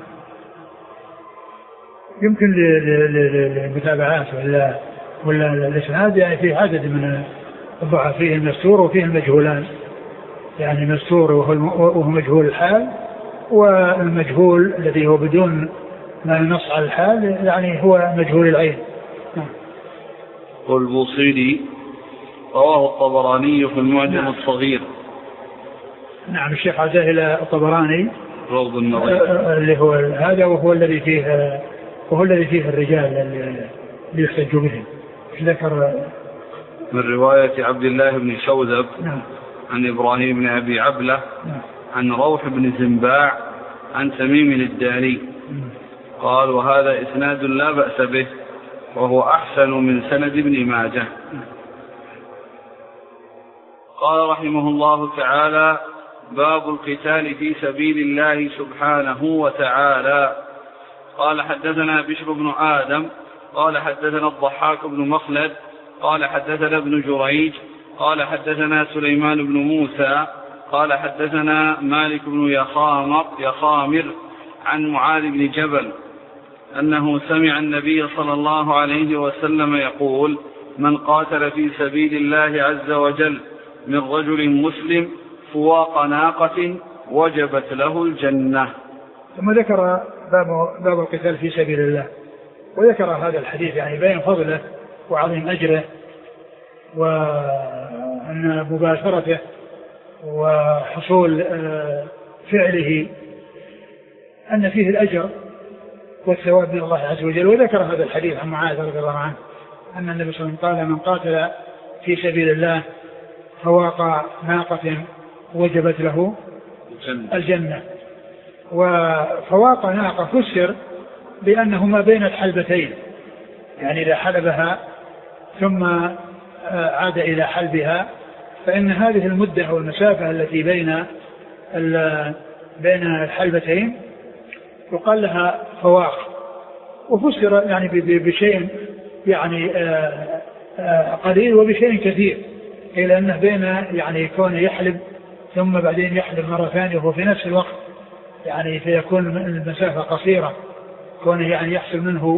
يمكن للمتابعات ولا ولا الإسناد يعني في عدد من الضعف، فيه المستور وفيه المجهولان، يعني مستور وهو مجهول الحال، والمجهول الذي هو بدون ما ينص على الحال يعني هو مجهول العين. نعم. والبوصيري رواه الطبراني في المعجم. نعم. الصغير. نعم. الشيخ عزاه إلى الطبراني روض النظير اللي هو هذا، وهو الذي فيه وهو الذي فيه الرجال اللي يحتج بهم. ذكر من رواية عبد الله بن شوذب. نعم. عن إبراهيم بن أبي عبلة. نعم. عن روح بن زنباع عن تميم الداري. نعم. قال وهذا إسناد لا بأس به وهو أحسن من سند ابن ماجه. نعم. قال رحمه الله تعالى باب القتال في سبيل الله سبحانه وتعالى. قال حدثنا بشر بن آدم قال حدثنا الضحاك بن مخلد قال حدثنا ابن جريج قال حدثنا سليمان بن موسى قال حدثنا مالك بن يخامر, يخامر عن معاذ بن جبل أنه سمع النبي صلى الله عليه وسلم يقول من قاتل في سبيل الله عز وجل من رجل مسلم فواق ناقة وجبت له الجنة. ثم ذكر باب, باب القتال في سبيل الله، وذكر هذا الحديث يعني بين فضله وعظيم أجره وأن مباشرته وحصول فعله أن فيه الأجر والثواب من الله عز وجل. وذكر هذا الحديث عن معاذ رضي الله عنه أن النبي صلى الله عليه وسلم قال من قاتل في سبيل الله فواق ناقة وجبت له الجنة. وفواق ناقة فسر بأنه ما بين الحلبتين، يعني إذا حلبها ثم عاد إلى حلبها فإن هذه المدة أو المسافة التي بين بين الحلبتين يقال لها فواق. وفسر يعني بشيء يعني قليل وبشيء كثير، إلى أنه بين يعني كونه يحلب ثم بعدين يحلب مرة ثانية وهو في نفس الوقت، يعني فيكون المسافة قصيرة، كونه يعني يحصل منه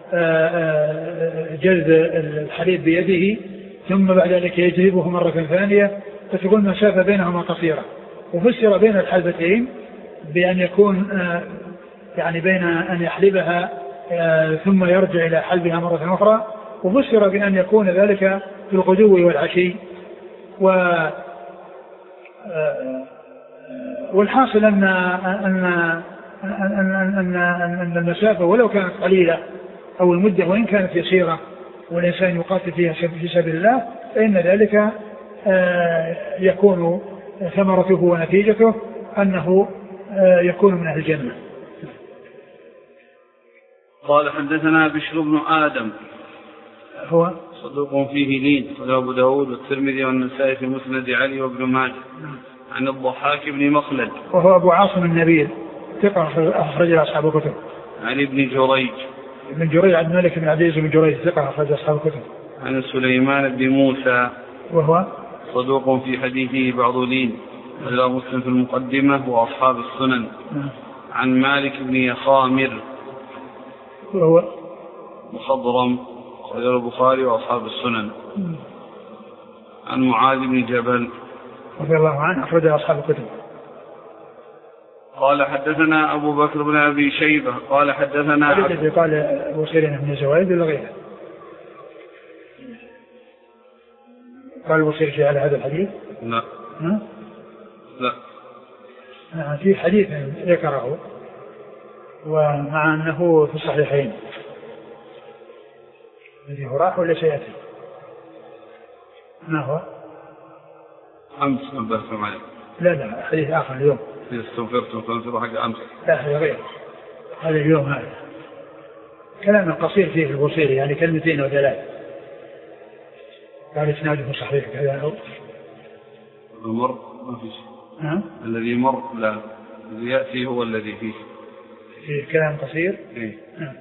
جلد الحليب بيده ثم بعد ذلك يجلبه مرة ثانية، فتكون المسافة بينهما قصيرة. وفسر بين الحلبتين بأن يكون يعني بين أن يحلبها ثم يرجع إلى حلبها مرة أخرى، وفسر بأن يكون ذلك في الغدو والعشي. و والحاصل أن أن أن أن أن المسافة ولو كانت قليلة أو المدة وإن كانت يسيرة والإنسان يقاتل فيها في سبيل الله، فإن ذلك يكون ثمرته ونتيجته أنه يكون من أهل الجنة. قال حدثنا بشر بن آدم هو صدوق فيه لين، قال أبو داود والترمذي والنسائي في مسند علي وابن ماجه عن الضحاك بن مخلد وهو أبو عاصم النبيل ثقة أخرج أصحاب الكتب. عن ابن جريج ابن جريج عبد الملك بن عبد العزيز بن جريج ثقة أخرج أصحاب الكتب. عن سليمان بن موسى وهو صدوق في حديثه بعض لين، قال مسلم في المقدمة وأصحاب السنن. عن مالك بن يخامر وهو مخضرم، قال البخاري وأصحاب السنن. عن معاذ بن جبل رضي الله عنه أخرج أصحاب الكتب. قال حدثنا أبو بكر بن أبي شيبة قال حدثنا الذي قال أبو سيرين بن زويد ولا غيره؟ قال أبو سيرين على هذا الحديث؟ لا ها؟ لا نعم في حديث ذكره ومع أنه في الصحيحين. الذي هو راح ولا سيأتي؟ ما هو؟ أمس نبهتم عليه. لا لا حديث آخر اليوم. إذا استغفرتم فانفروا حق أمس. لا هذا غير هذا اليوم هذا. كلام قصير فيه البصيري يعني كلمتين وثلاث. قال إسناده صحيح كذا أو المر ما في شيء. ها؟ الذي مر لا، الذي يأتي هو الذي فيه. فيه كلام قصير. إيه.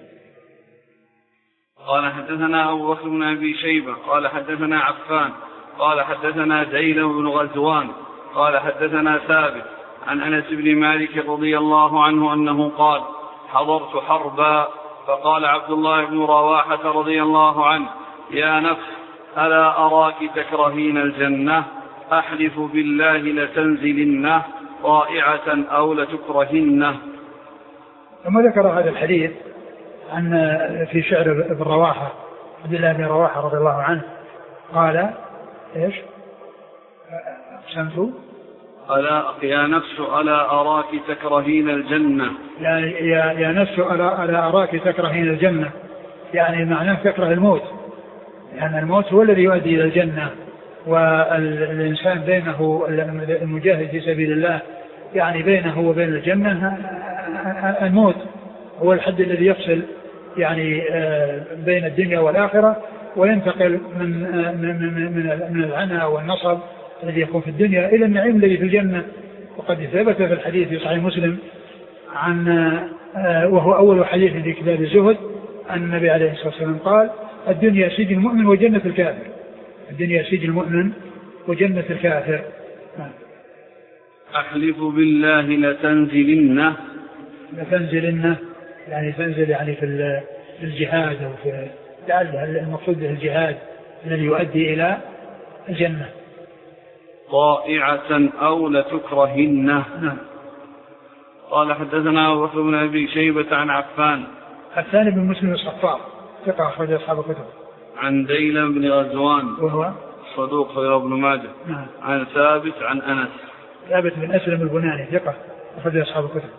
قال حدثنا أبو بكر بن أبي شيبة قال حدثنا عفان قال حدثنا ديلم بن غزوان قال حدثنا ثابت عن أنس بن مالك رضي الله عنه أنه قال حضرت حربا فقال عبد الله بن رواحة رضي الله عنه يا نفس ألا أراك تكرهين الجنة أحلف بالله لتنزلنه طائعة أو لتكرهنه. ثم ذكر هذا الحديث عن في شعر ابن رواحة عبد الله بن رواحة رضي الله عنه قال إيش أقسمت ألا يا نفس ألا أراك تكرهين الجنة يا, يا, يا نفس ألا, ألا أراك تكرهين الجنة يعني معناه تكره الموت لأن يعني الموت هو الذي يؤدي إلى الجنة والإنسان بينه المجاهد في سبيل الله يعني بينه وبين الجنة الموت هو الحد الذي يفصل يعني بين الدنيا والآخرة وينتقل من من من من العنى والنصب الذي يكون في الدنيا إلى النعيم الذي في الجنة. وقد ثبت في الحديث في صحيح مسلم عن وهو أول حديث في كتاب الزهد أن النبي عليه الصلاة والسلام قال الدنيا سجن المؤمن وجنة الكافر. الدنيا سجن المؤمن وجنة الكافر. أحلف بالله لتنزلنه لتنزلنه يعني تنزل يعني في الجهاد أو في المقصود به الجهاد الذي يؤدي إلى الجنة. طائعة أو لتكرهنه. نعم. قال حدثنا أبو بكر بن أبي شيبة عن عفان عفان بن مسلم الصفار ثقة أخرج أصحاب الكتب. عن ديلم بن غزوان وهو صدوق خير ابن ماجه. نعم. عن ثابت عن أنس ثابت بن أسلم البناني ثقة أخرج أصحاب الكتب.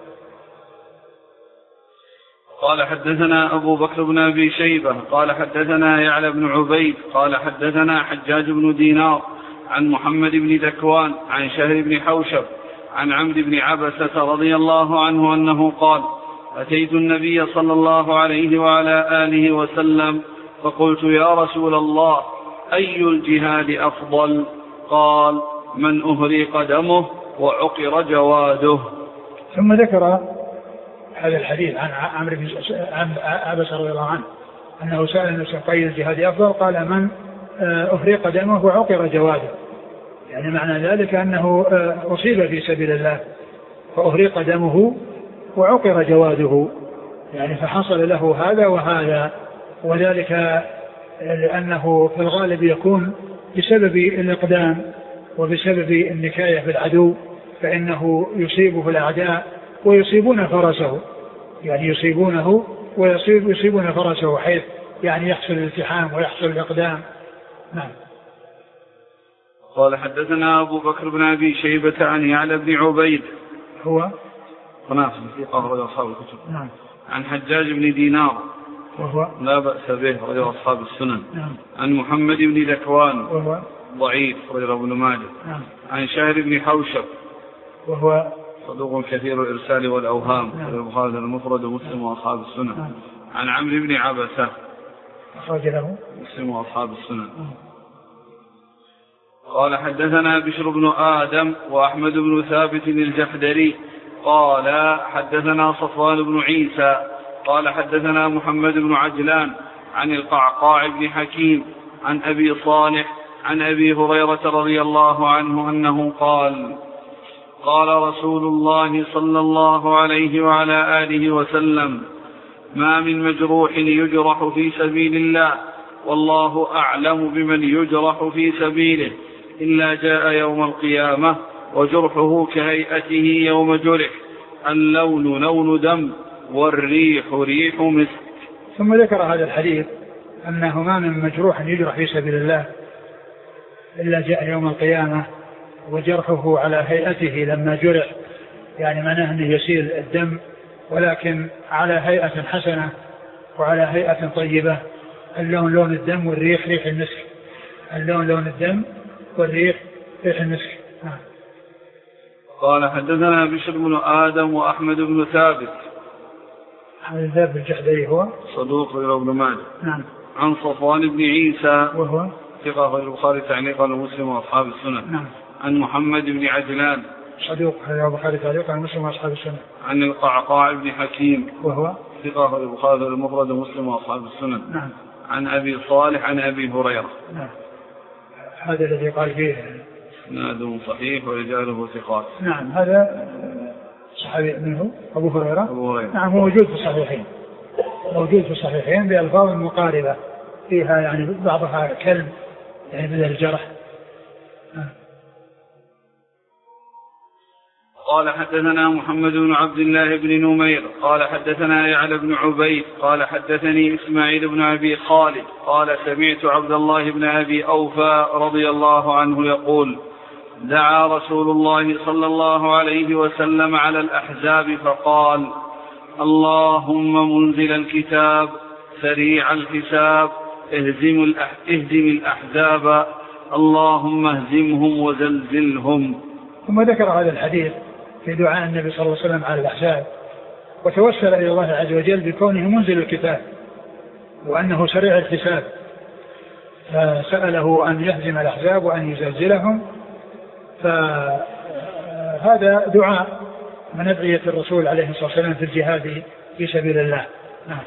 قال حدثنا أبو بكر بن أبي شيبة قال حدثنا يعلى بن عبيد قال حدثنا حجاج بن دينار عن محمد بن ذكوان عن شهر بن حوشب عن عمرو بن عبسة رضي الله عنه أنه قال أتيت النبي صلى الله عليه وعلى آله وسلم فقلت يا رسول الله أي الجهاد أفضل؟ قال من أهريق دمه وعقر جواده. ثم ذكر هذا الحديث عن عمرو بن عبسة رضي الله عنه أنه سأل النبي أي الجهاد أفضل؟ قال من أهريق دمه وعقر جواده. يعني معنى ذلك أنه أصيب في سبيل الله فأهريق دمه وعقر جواده يعني فحصل له هذا وهذا وذلك لأنه في الغالب يكون بسبب الإقدام وبسبب النكاية بالعدو فإنه يصيبه الأعداء ويصيبون فرسه يعني يصيبونه ويصيب يصيبون فرسه حيث يعني يحصل الالتحام ويحصل الإقدام. نعم. قال حدثنا أبو بكر بن أبي شيبة عن يعلى بن عبيد هو ونافذ في قهر أصحاب الكتب. نعم. عن حجاج بن دينار وهو لا بأس به غير أصحاب السنن. نعم. عن محمد بن ذكوان وهو ضعيف غير ابن ماجه. نعم. عن شهر بن حوشب وهو صدوق كثير الإرسال والأوهام نعم. غير البخاري المفرد ومسلم وأصحاب السنن. نعم. عن عمرو بن عبسة أخرج له مسلم وأصحاب السنن. نعم. قال حدثنا بشر بن آدم وأحمد بن ثابت الجحدري قال حدثنا صفوان بن عيسى قال حدثنا محمد بن عجلان عن القعقاع بن حكيم عن أبي صالح عن أبي هريرة رضي الله عنه أنه قال قال رسول الله صلى الله عليه وعلى آله وسلم ما من مجروح يجرح في سبيل الله والله أعلم بمن يجرح في سبيله إلا جاء يوم القيامة وجرحه كهيئته يوم جرح اللون لون دم والريح ريح مسك. ثم ذكر هذا الحديث أنه ما من مجروح يجرح في سبيل الله إلا جاء يوم القيامة وجرحه على هيئته لما جرح، يعني معناه أنه يسيل الدم ولكن على هيئة حسنة وعلى هيئة طيبة. اللون لون الدم والريح ريح المسك. اللون لون الدم والريح ريح المسك. آه. قال حدثنا بشر بن آدم وأحمد بن ثابت. أحمد بن ثابت الجحدري هو صدوق غير ابن ماجه. نعم. عن صفوان بن عيسى وهو ثقة غير البخاري تعليقا ومسلم وأصحاب السنن. نعم. عن محمد بن عجلان صدوق غير البخاري تعليقا ومسلم وأصحاب السنن. عن القعقاع بن حكيم وهو ثقة غير البخاري المفرد ومسلم وأصحاب السنن. نعم. عن أبي صالح عن أبي هريرة. نعم. هذا الذي قال فيه ناد صحيح ورجاله ثقات. نعم. هذا صحابي منه أبو هريرة. أبو هريرة. نعم. موجود في الصحيحين موجود في الصحيحين بألفاظ مقاربة فيها يعني بعضها كلم يعني من الجرح. قال حدثنا محمد بن عبد الله بن نمير قال حدثنا يعلى بن عبيد قال حدثني إسماعيل بن أبي خالد قال سمعت عبد الله بن أبي أوفى رضي الله عنه يقول دعا رسول الله صلى الله عليه وسلم على الأحزاب فقال اللهم منزل الكتاب سريع الحساب اهزم الأحزاب اللهم اهزمهم وزلزلهم. ثم ذكر هذا الحديث في دعاء النبي صلى الله عليه وسلم على الأحزاب وتوسل إلى الله عز وجل بكونه منزل الكتاب وأنه سريع الحساب، فسأله أن يهزم الأحزاب وأن يزلزلهم. فهذا دعاء من أدعية الرسول عليه الصلاة والسلام في الجهاد في سبيل الله. نعم.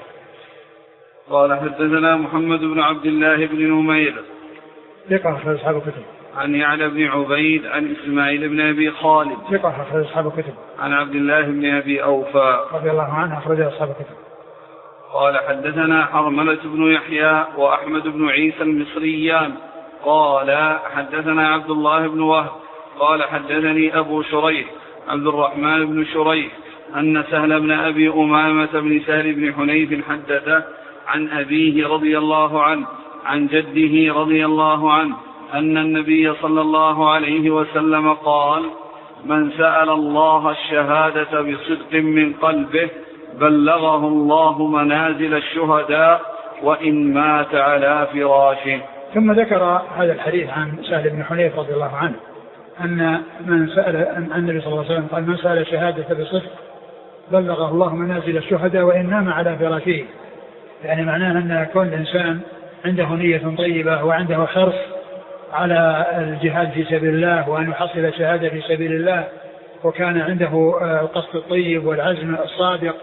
قال حدثنا محمد بن عبد الله بن نمير ثقة أخرج أصحاب الكتب. عن يعلى بن عبيد عن إسماعيل بن أبي خالد ثقة أخرج أصحاب الكتب. عن عبد الله بن أبي أوفى رضي الله عنه أخرج أصحاب الكتب. قال حدثنا حرملة بن يحيى وأحمد بن عيسى المصريان قال حدثنا عبد الله بن وهب قال حدثني أبو شريح عبد الرحمن بن شريح أن سهل بن أبي أمامة بن سهل بن حنيف حدث عن أبيه رضي الله عنه عن جده رضي الله عنه أن النبي صلى الله عليه وسلم قال من سأل الله الشهادة بصدق من قلبه بلغه الله منازل الشهداء وإن مات على فراشه. ثم ذكر هذا الحديث عن سهل بن حنيف رضي الله عنه أن من سأل أن النبي صلى الله عليه وسلم قال من سأل الشهادة بصدق بلغه الله منازل الشهداء وإن نام على فراشه، يعني معناه أن كل إنسان عنده نية طيبة وعنده حرص على الجهاد في سبيل الله وأن يحصل الشهادة في سبيل الله وكان عنده القصد الطيب والعزم الصادق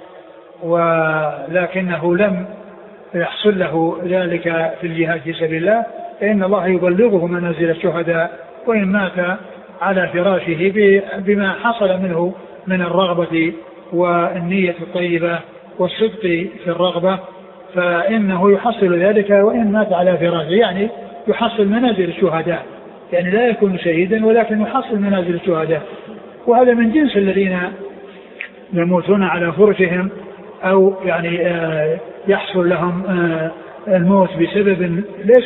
ولكنه لم يحصل له ذلك في الجهاد في سبيل الله فإن الله يبلغه منازل الشهداء وإن مات على فراشه بما حصل منه من الرغبة والنية الطيبة والصدق في الرغبة فإنه يحصل ذلك وإن مات على فراشه، يعني يحصل منازل الشهداء، يعني لا يكون شهيدا ولكن يحصل منازل الشهداء. وهذا من جنس الذين يموتون على فرشهم أو يعني يحصل لهم الموت بسبب ليس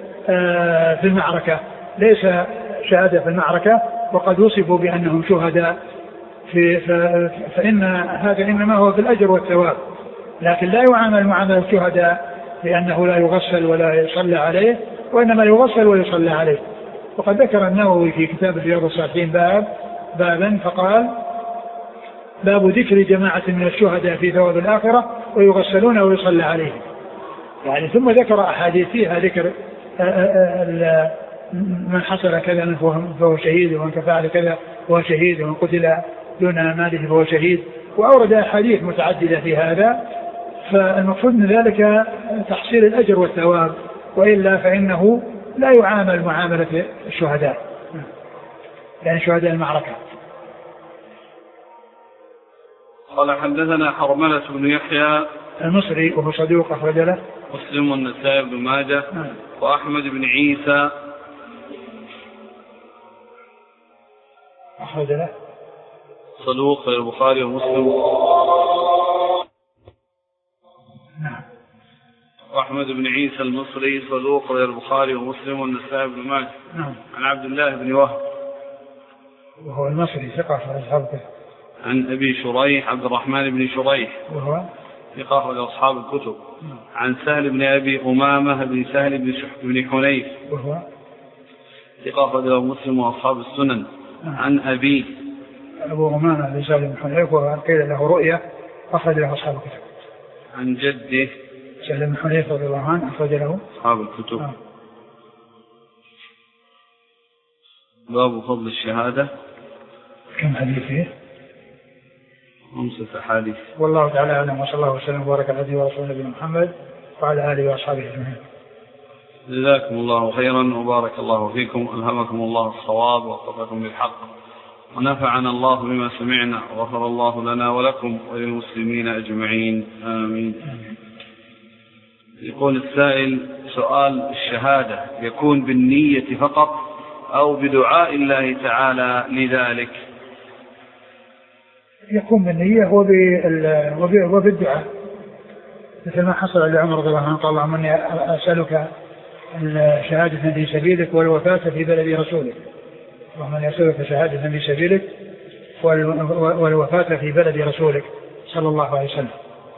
في المعركة، ليس شهادة في المعركة وقد وصفوا بأنهم شهداء في فإن هذا إنما هو في الأجر والثواب، لكن لا يعامل معاملة الشهداء لأنه لا يغسل ولا يصلى عليه، وإنما يغسل ويصلى عليه. وقد ذكر النووي في كتاب رياض الصالحين باب بابا فقال: باب ذكر جماعة من الشهداء في ثواب الآخرة ويغسلون ويصلى عليهم. يعني ثم ذكر أحاديث فيها ذكر من حصل كذا فهو شهيد، ومن فعل كذا فهو شهيد، ومن قتل دون ماله فهو شهيد، وأورد أحاديث متعددة في هذا. فالمقصود من ذلك تحصيل الأجر والثواب، وإلا فإنه لا يعامل معاملة الشهداء، يعني شهداء المعركة. قال: حدثنا حرملة بن يحيى المصري وهو صدوق أخرج له مسلم والنسائي بن ماجه وأحمد بن عيسى أخرج له صدوق البخاري ومسلم نعم. وأحمد بن عيسى المصري صدوق البخاري ومسلم والنسائي بن ماجه نعم. عن عبد الله بن وهب وهو المصري ثقة في أصحابه. عن أبي شريح عبد الرحمن بن شريح وهو ثقة في أصحاب الكتب. عن سهل بن أبي أمامة بن سهل بن حنيف وهو ثقة في مسلم وأصحاب السنن. عن أبي أبو أمامة بن سهل بن حنيف وقيل له رؤيا أخرج له أصحاب الكتب. عن جده سهل بن حنيف رضي الله عنه أخرج له أصحاب الكتب. آه. باب فضل الشهادة. كم حديث فيه؟ خمسة أحاديث. والله تعالى أعلم، وصلى الله وسلم وبارك على عبده ورسوله نبينا محمد وعلى آله وأصحابه أجمعين. جزاكم الله خيرا وبارك الله فيكم، ألهمكم الله الصواب ووفقكم للحق، ونفعنا الله بما سمعنا، وغفر الله لنا ولكم وللمسلمين أجمعين، آمين. يقول السائل: سؤال الشهادة يكون بالنية فقط أو بدعاء الله تعالى لذلك؟ يكون بالنية وبالدعاء، مثل ما حصل لعمر رضي الله عنه قال: اللهم إني أسألك الشهادة في سبيلك والوفاة في بلد رسولك. اللهم إني أسألك شهادة في سبيلك والوفاة في بلد رسولك صلى الله عليه وسلم.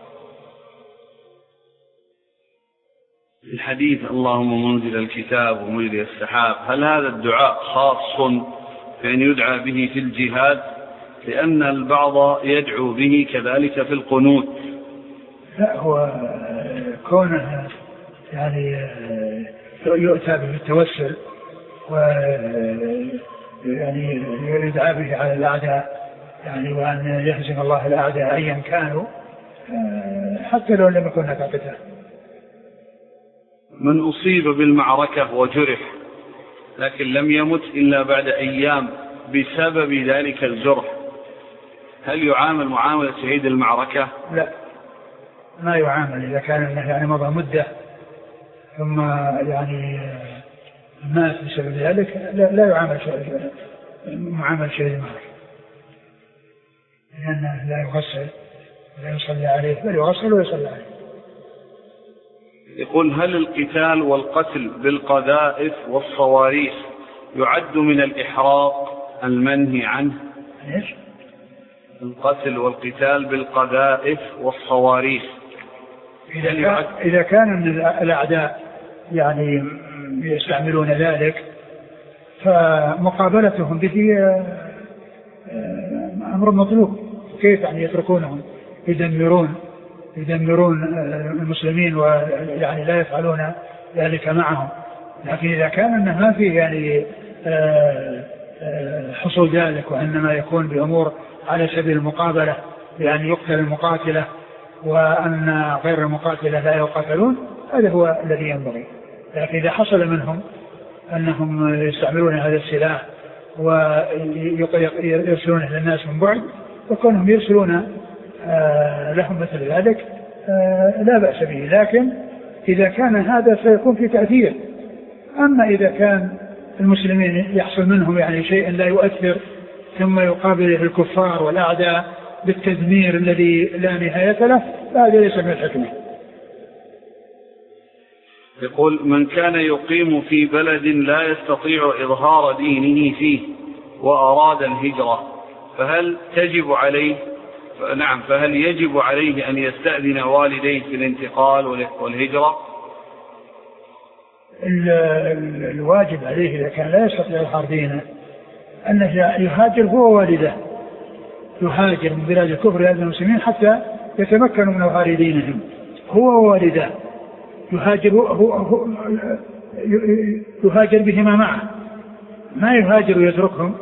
الحديث: اللهم منزل الكتاب ومجري السحاب، هل هذا الدعاء خاص بأن يدعى به في الجهاد؟ لأن البعض يدعو به كذلك في القنوت. لا، هو كونه يعني يؤتى به التوسل ويعني يدعى به على الأعداء، يعني وأن يهزم الله الأعداء أيا كانوا حتى لو لم يكن هناك قتال. من أصيب بالمعركة وجرح لكن لم يمت إلا بعد أيام بسبب ذلك الجرح، هل يعامل معاملة شهيد المعركة؟ لا، ما يعامل. إذا كان يعني مضى مدة ثم يعني مات بسبب ذلك لا, لا يعامل معامل شهيد المعركة، لأنه لا يغسل ولا يصلي عليه، بل يغسل ويصلي عليه. يقول: هل القتال والقتل بالقذائف والصواريخ يعد من الإحراق المنهي عنه؟ إيش؟ القتل والقتال بالقذائف والصواريخ إذا كان, إذا كان الأعداء يعني يستعملون ذلك فمقابلتهم به أمر مطلوب. كيف يعني يتركونهم يدمرون يدمرون المسلمين ويعني لا يفعلون ذلك معهم؟ لكن إذا كان أنه ما فيه يعني حصول ذلك، وإنما يكون بأمور على سبيل المقابلة، يعني يقتل المقاتلة وأن غير المقاتلة لا يقاتلون، هذا هو الذي ينبغي. لكن إذا حصل منهم أنهم يستعملون هذا السلاح ويرسلونه للناس من بعد، وكونهم يرسلون لهم مثل ذلك لا بأس به، لكن إذا كان هذا سيكون في تأثير. أما إذا كان المسلمين يحصل منهم يعني شيء لا يؤثر ثم يقابل الكفار والأعداء بالتدمير الذي لا نهاية له، فهذا ليس من الحكمة. يقول: من كان يقيم في بلد لا يستطيع إظهار دينه فيه وأراد الهجرة، فهل تجب عليه نعم، فهل يجب عليه أن يستأذن والديه في الانتقال والهجرة؟ الواجب عليه إذا كان لا يستطيع إظهار دينه أنه يهاجر هو والده، يهاجر من بلاد الكفر إلى المسلمين حتى يتمكنوا من إظهار دينهم هو ووالده، يهاجر هو هو يهاجر بهما معه، ما يهاجر ويتركهم.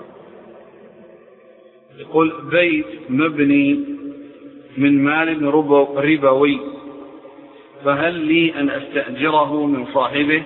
يقول بيت مبني من مال ربوي، فهل لي أن أستأجره من صاحبه؟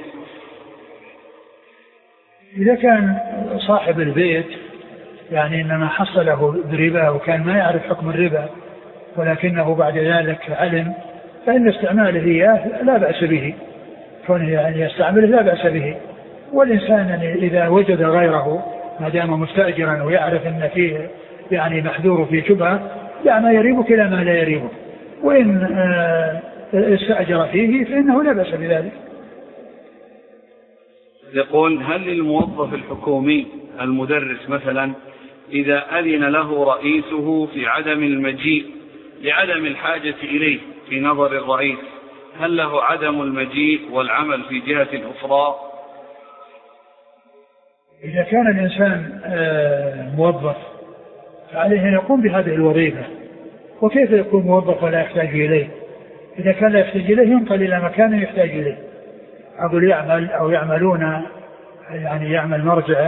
إذا كان صاحب البيت يعني إنما حصله بربا وكان ما يعرف حكم الربا ولكنه بعد ذلك علم، فإن استعماله إياه لا بأس به، كونه يعني يستعمله لا بأس به. والإنسان يعني إذا وجد غيره ما دام مستأجرا ويعرف أن فيه يعني محذور في شبهة يعني ما يريبك إلى ما لا يريبك، وإن استأجر فيه فإنه لا بأس بذلك. يقول هل للموظف الحكومي المدرس مثلا إذا أذن له رئيسه في عدم المجيء لعدم الحاجة إليه في نظر الرئيس، هل له عدم المجيء والعمل في جهة أخرى؟ إذا كان الإنسان موظف فعليه أن يقوم بهذه الوظيفة، وكيف يكون موظف ولا يحتاج إليه؟ إذا كان لا يحتاج إليه ينقل إلى مكان يحتاج إليه، أقول يعمل أو يعملون يعني يعمل مرجعه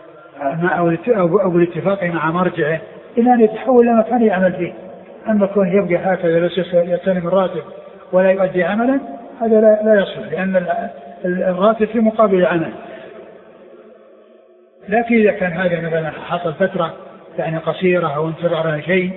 أو الاتفاق مع مرجعه إلى أن يتحول إلى مكان يعمل فيه. أما كون يبقى هكذا بس يستلم الراتب ولا يؤدي عملا هذا لا يصلح، لأن الراتب في مقابل عمل. لكن إذا كان هذا مثلا حصل فترة يعني قصيرة أو انتظر شيء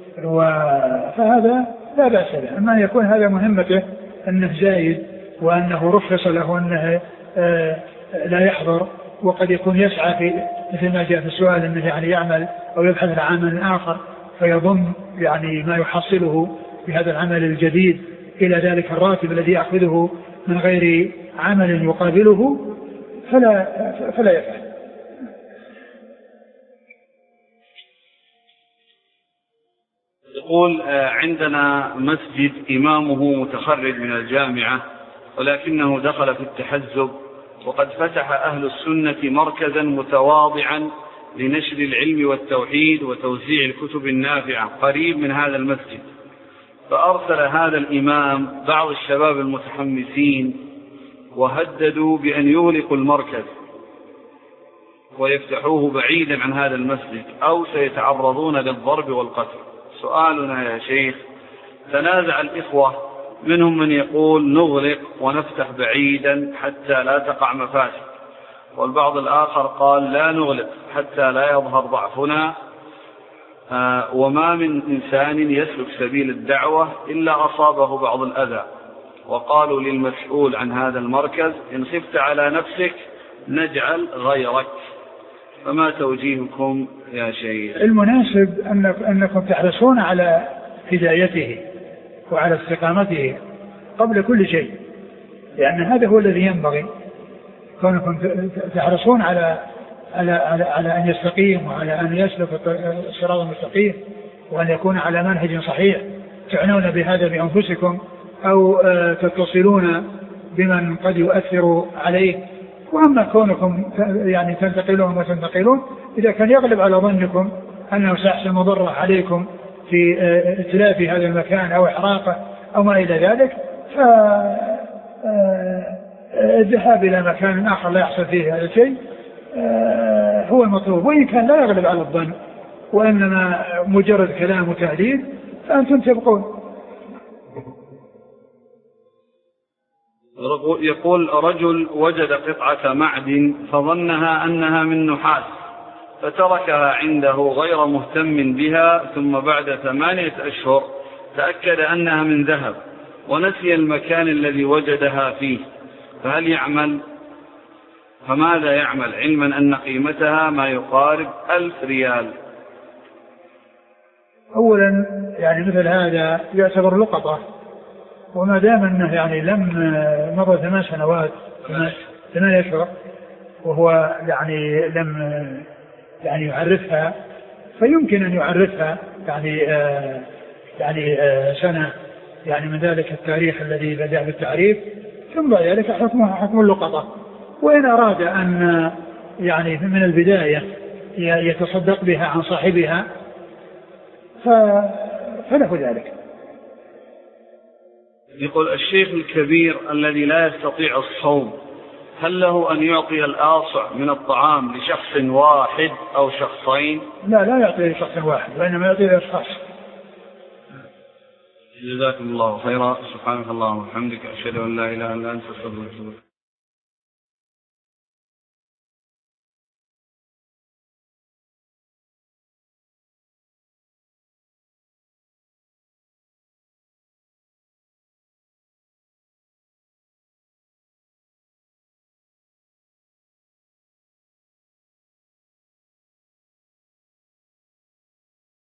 فهذا لا بأس به. أما أن يكون هذا مهمته أنه زايد وأنه رخص له أنه لا يحضر، وقد يكون يسعى في مثل ما جاء في السؤال أنه يعني يعمل أو يبحث عن عمل آخر فيضم يعني ما يحصله بهذا العمل الجديد إلى ذلك الراتب الذي يأخذه من غير عمل يقابله فلا فلا يفعل. يقول عندنا مسجد إمامه متخرج من الجامعة ولكنه دخل في التحزب، وقد فتح أهل السنة مركزا متواضعا لنشر العلم والتوحيد وتوزيع الكتب النافعة قريب من هذا المسجد، فأرسل هذا الإمام بعض الشباب المتحمسين وهددوا بأن يغلقوا المركز ويفتحوه بعيدا عن هذا المسجد أو سيتعرضون للضرب والقتل. سؤالنا يا شيخ، تنازع الإخوة منهم من يقول نغلق ونفتح بعيدا حتى لا تقع مفاسد، والبعض الآخر قال لا نغلق حتى لا يظهر ضعفنا، آه وما من إنسان يسلك سبيل الدعوة إلا أصابه بعض الأذى. وقالوا للمسؤول عن هذا المركز إن خفت على نفسك نجعل غيرك، فما توجيهكم يا شيخ؟ المناسب أنكم تحرصون على هدايته وعلى استقامته قبل كل شيء، لأن هذا هو الذي ينبغي، كونكم تحرصون على على على, على أن يستقيم وعلى أن يسلك الصراط المستقيم وأن يكون على منهج صحيح، تعنون بهذا بأنفسكم أو تتصلون بمن قد يؤثر عليه. وأما كونكم يعني تنتقلون وتنتقلون إذا كان يغلب على ظنكم أنه سيحصل مضرة عليكم في إتلاف هذا المكان أو إحراقه أو ما إلى ذلك، فالذهاب إلى مكان آخر لا يحصل فيه هذا الشيء هو المطلوب. وإن كان لا يغلب على الظن وإنما مجرد كلام وتهديد فأنتم تبقون. يقول رجل وجد قطعة معدن فظنها أنها من نحاس فتركها عنده غير مهتم بها، ثم بعد ثمانية أشهر تأكد أنها من ذهب ونسي المكان الذي وجدها فيه، فهل يعمل؟ فماذا يعمل علما أن قيمتها ما يقارب ألف ريال؟ أولا يعني مثل هذا يعتبر لقطة، وما دام أنه يعني لم مضى ثمان سنوات ثمان أشهر وهو يعني لم يعني يعرفها فيمكن أن يعرفها يعني آه يعني آه سنة يعني من ذلك التاريخ الذي بدأ بالتعريف، ثم بعد ذلك حكمها حكم اللقطة. وإن أراد أن يعني من البداية يتصدق بها عن صاحبها فله ذلك. يقول الشيخ الكبير الذي لا يستطيع الصوم هل له أن يعطي الآصع من الطعام لشخص واحد أو شخصين؟ لا لا يعطي لشخص واحد وإنما يعطي لأشخاص. جزاكم الله خيرا. سبحانك اللهم وبحمدك أشهد أن لا إله إلا أنت أستغفرك.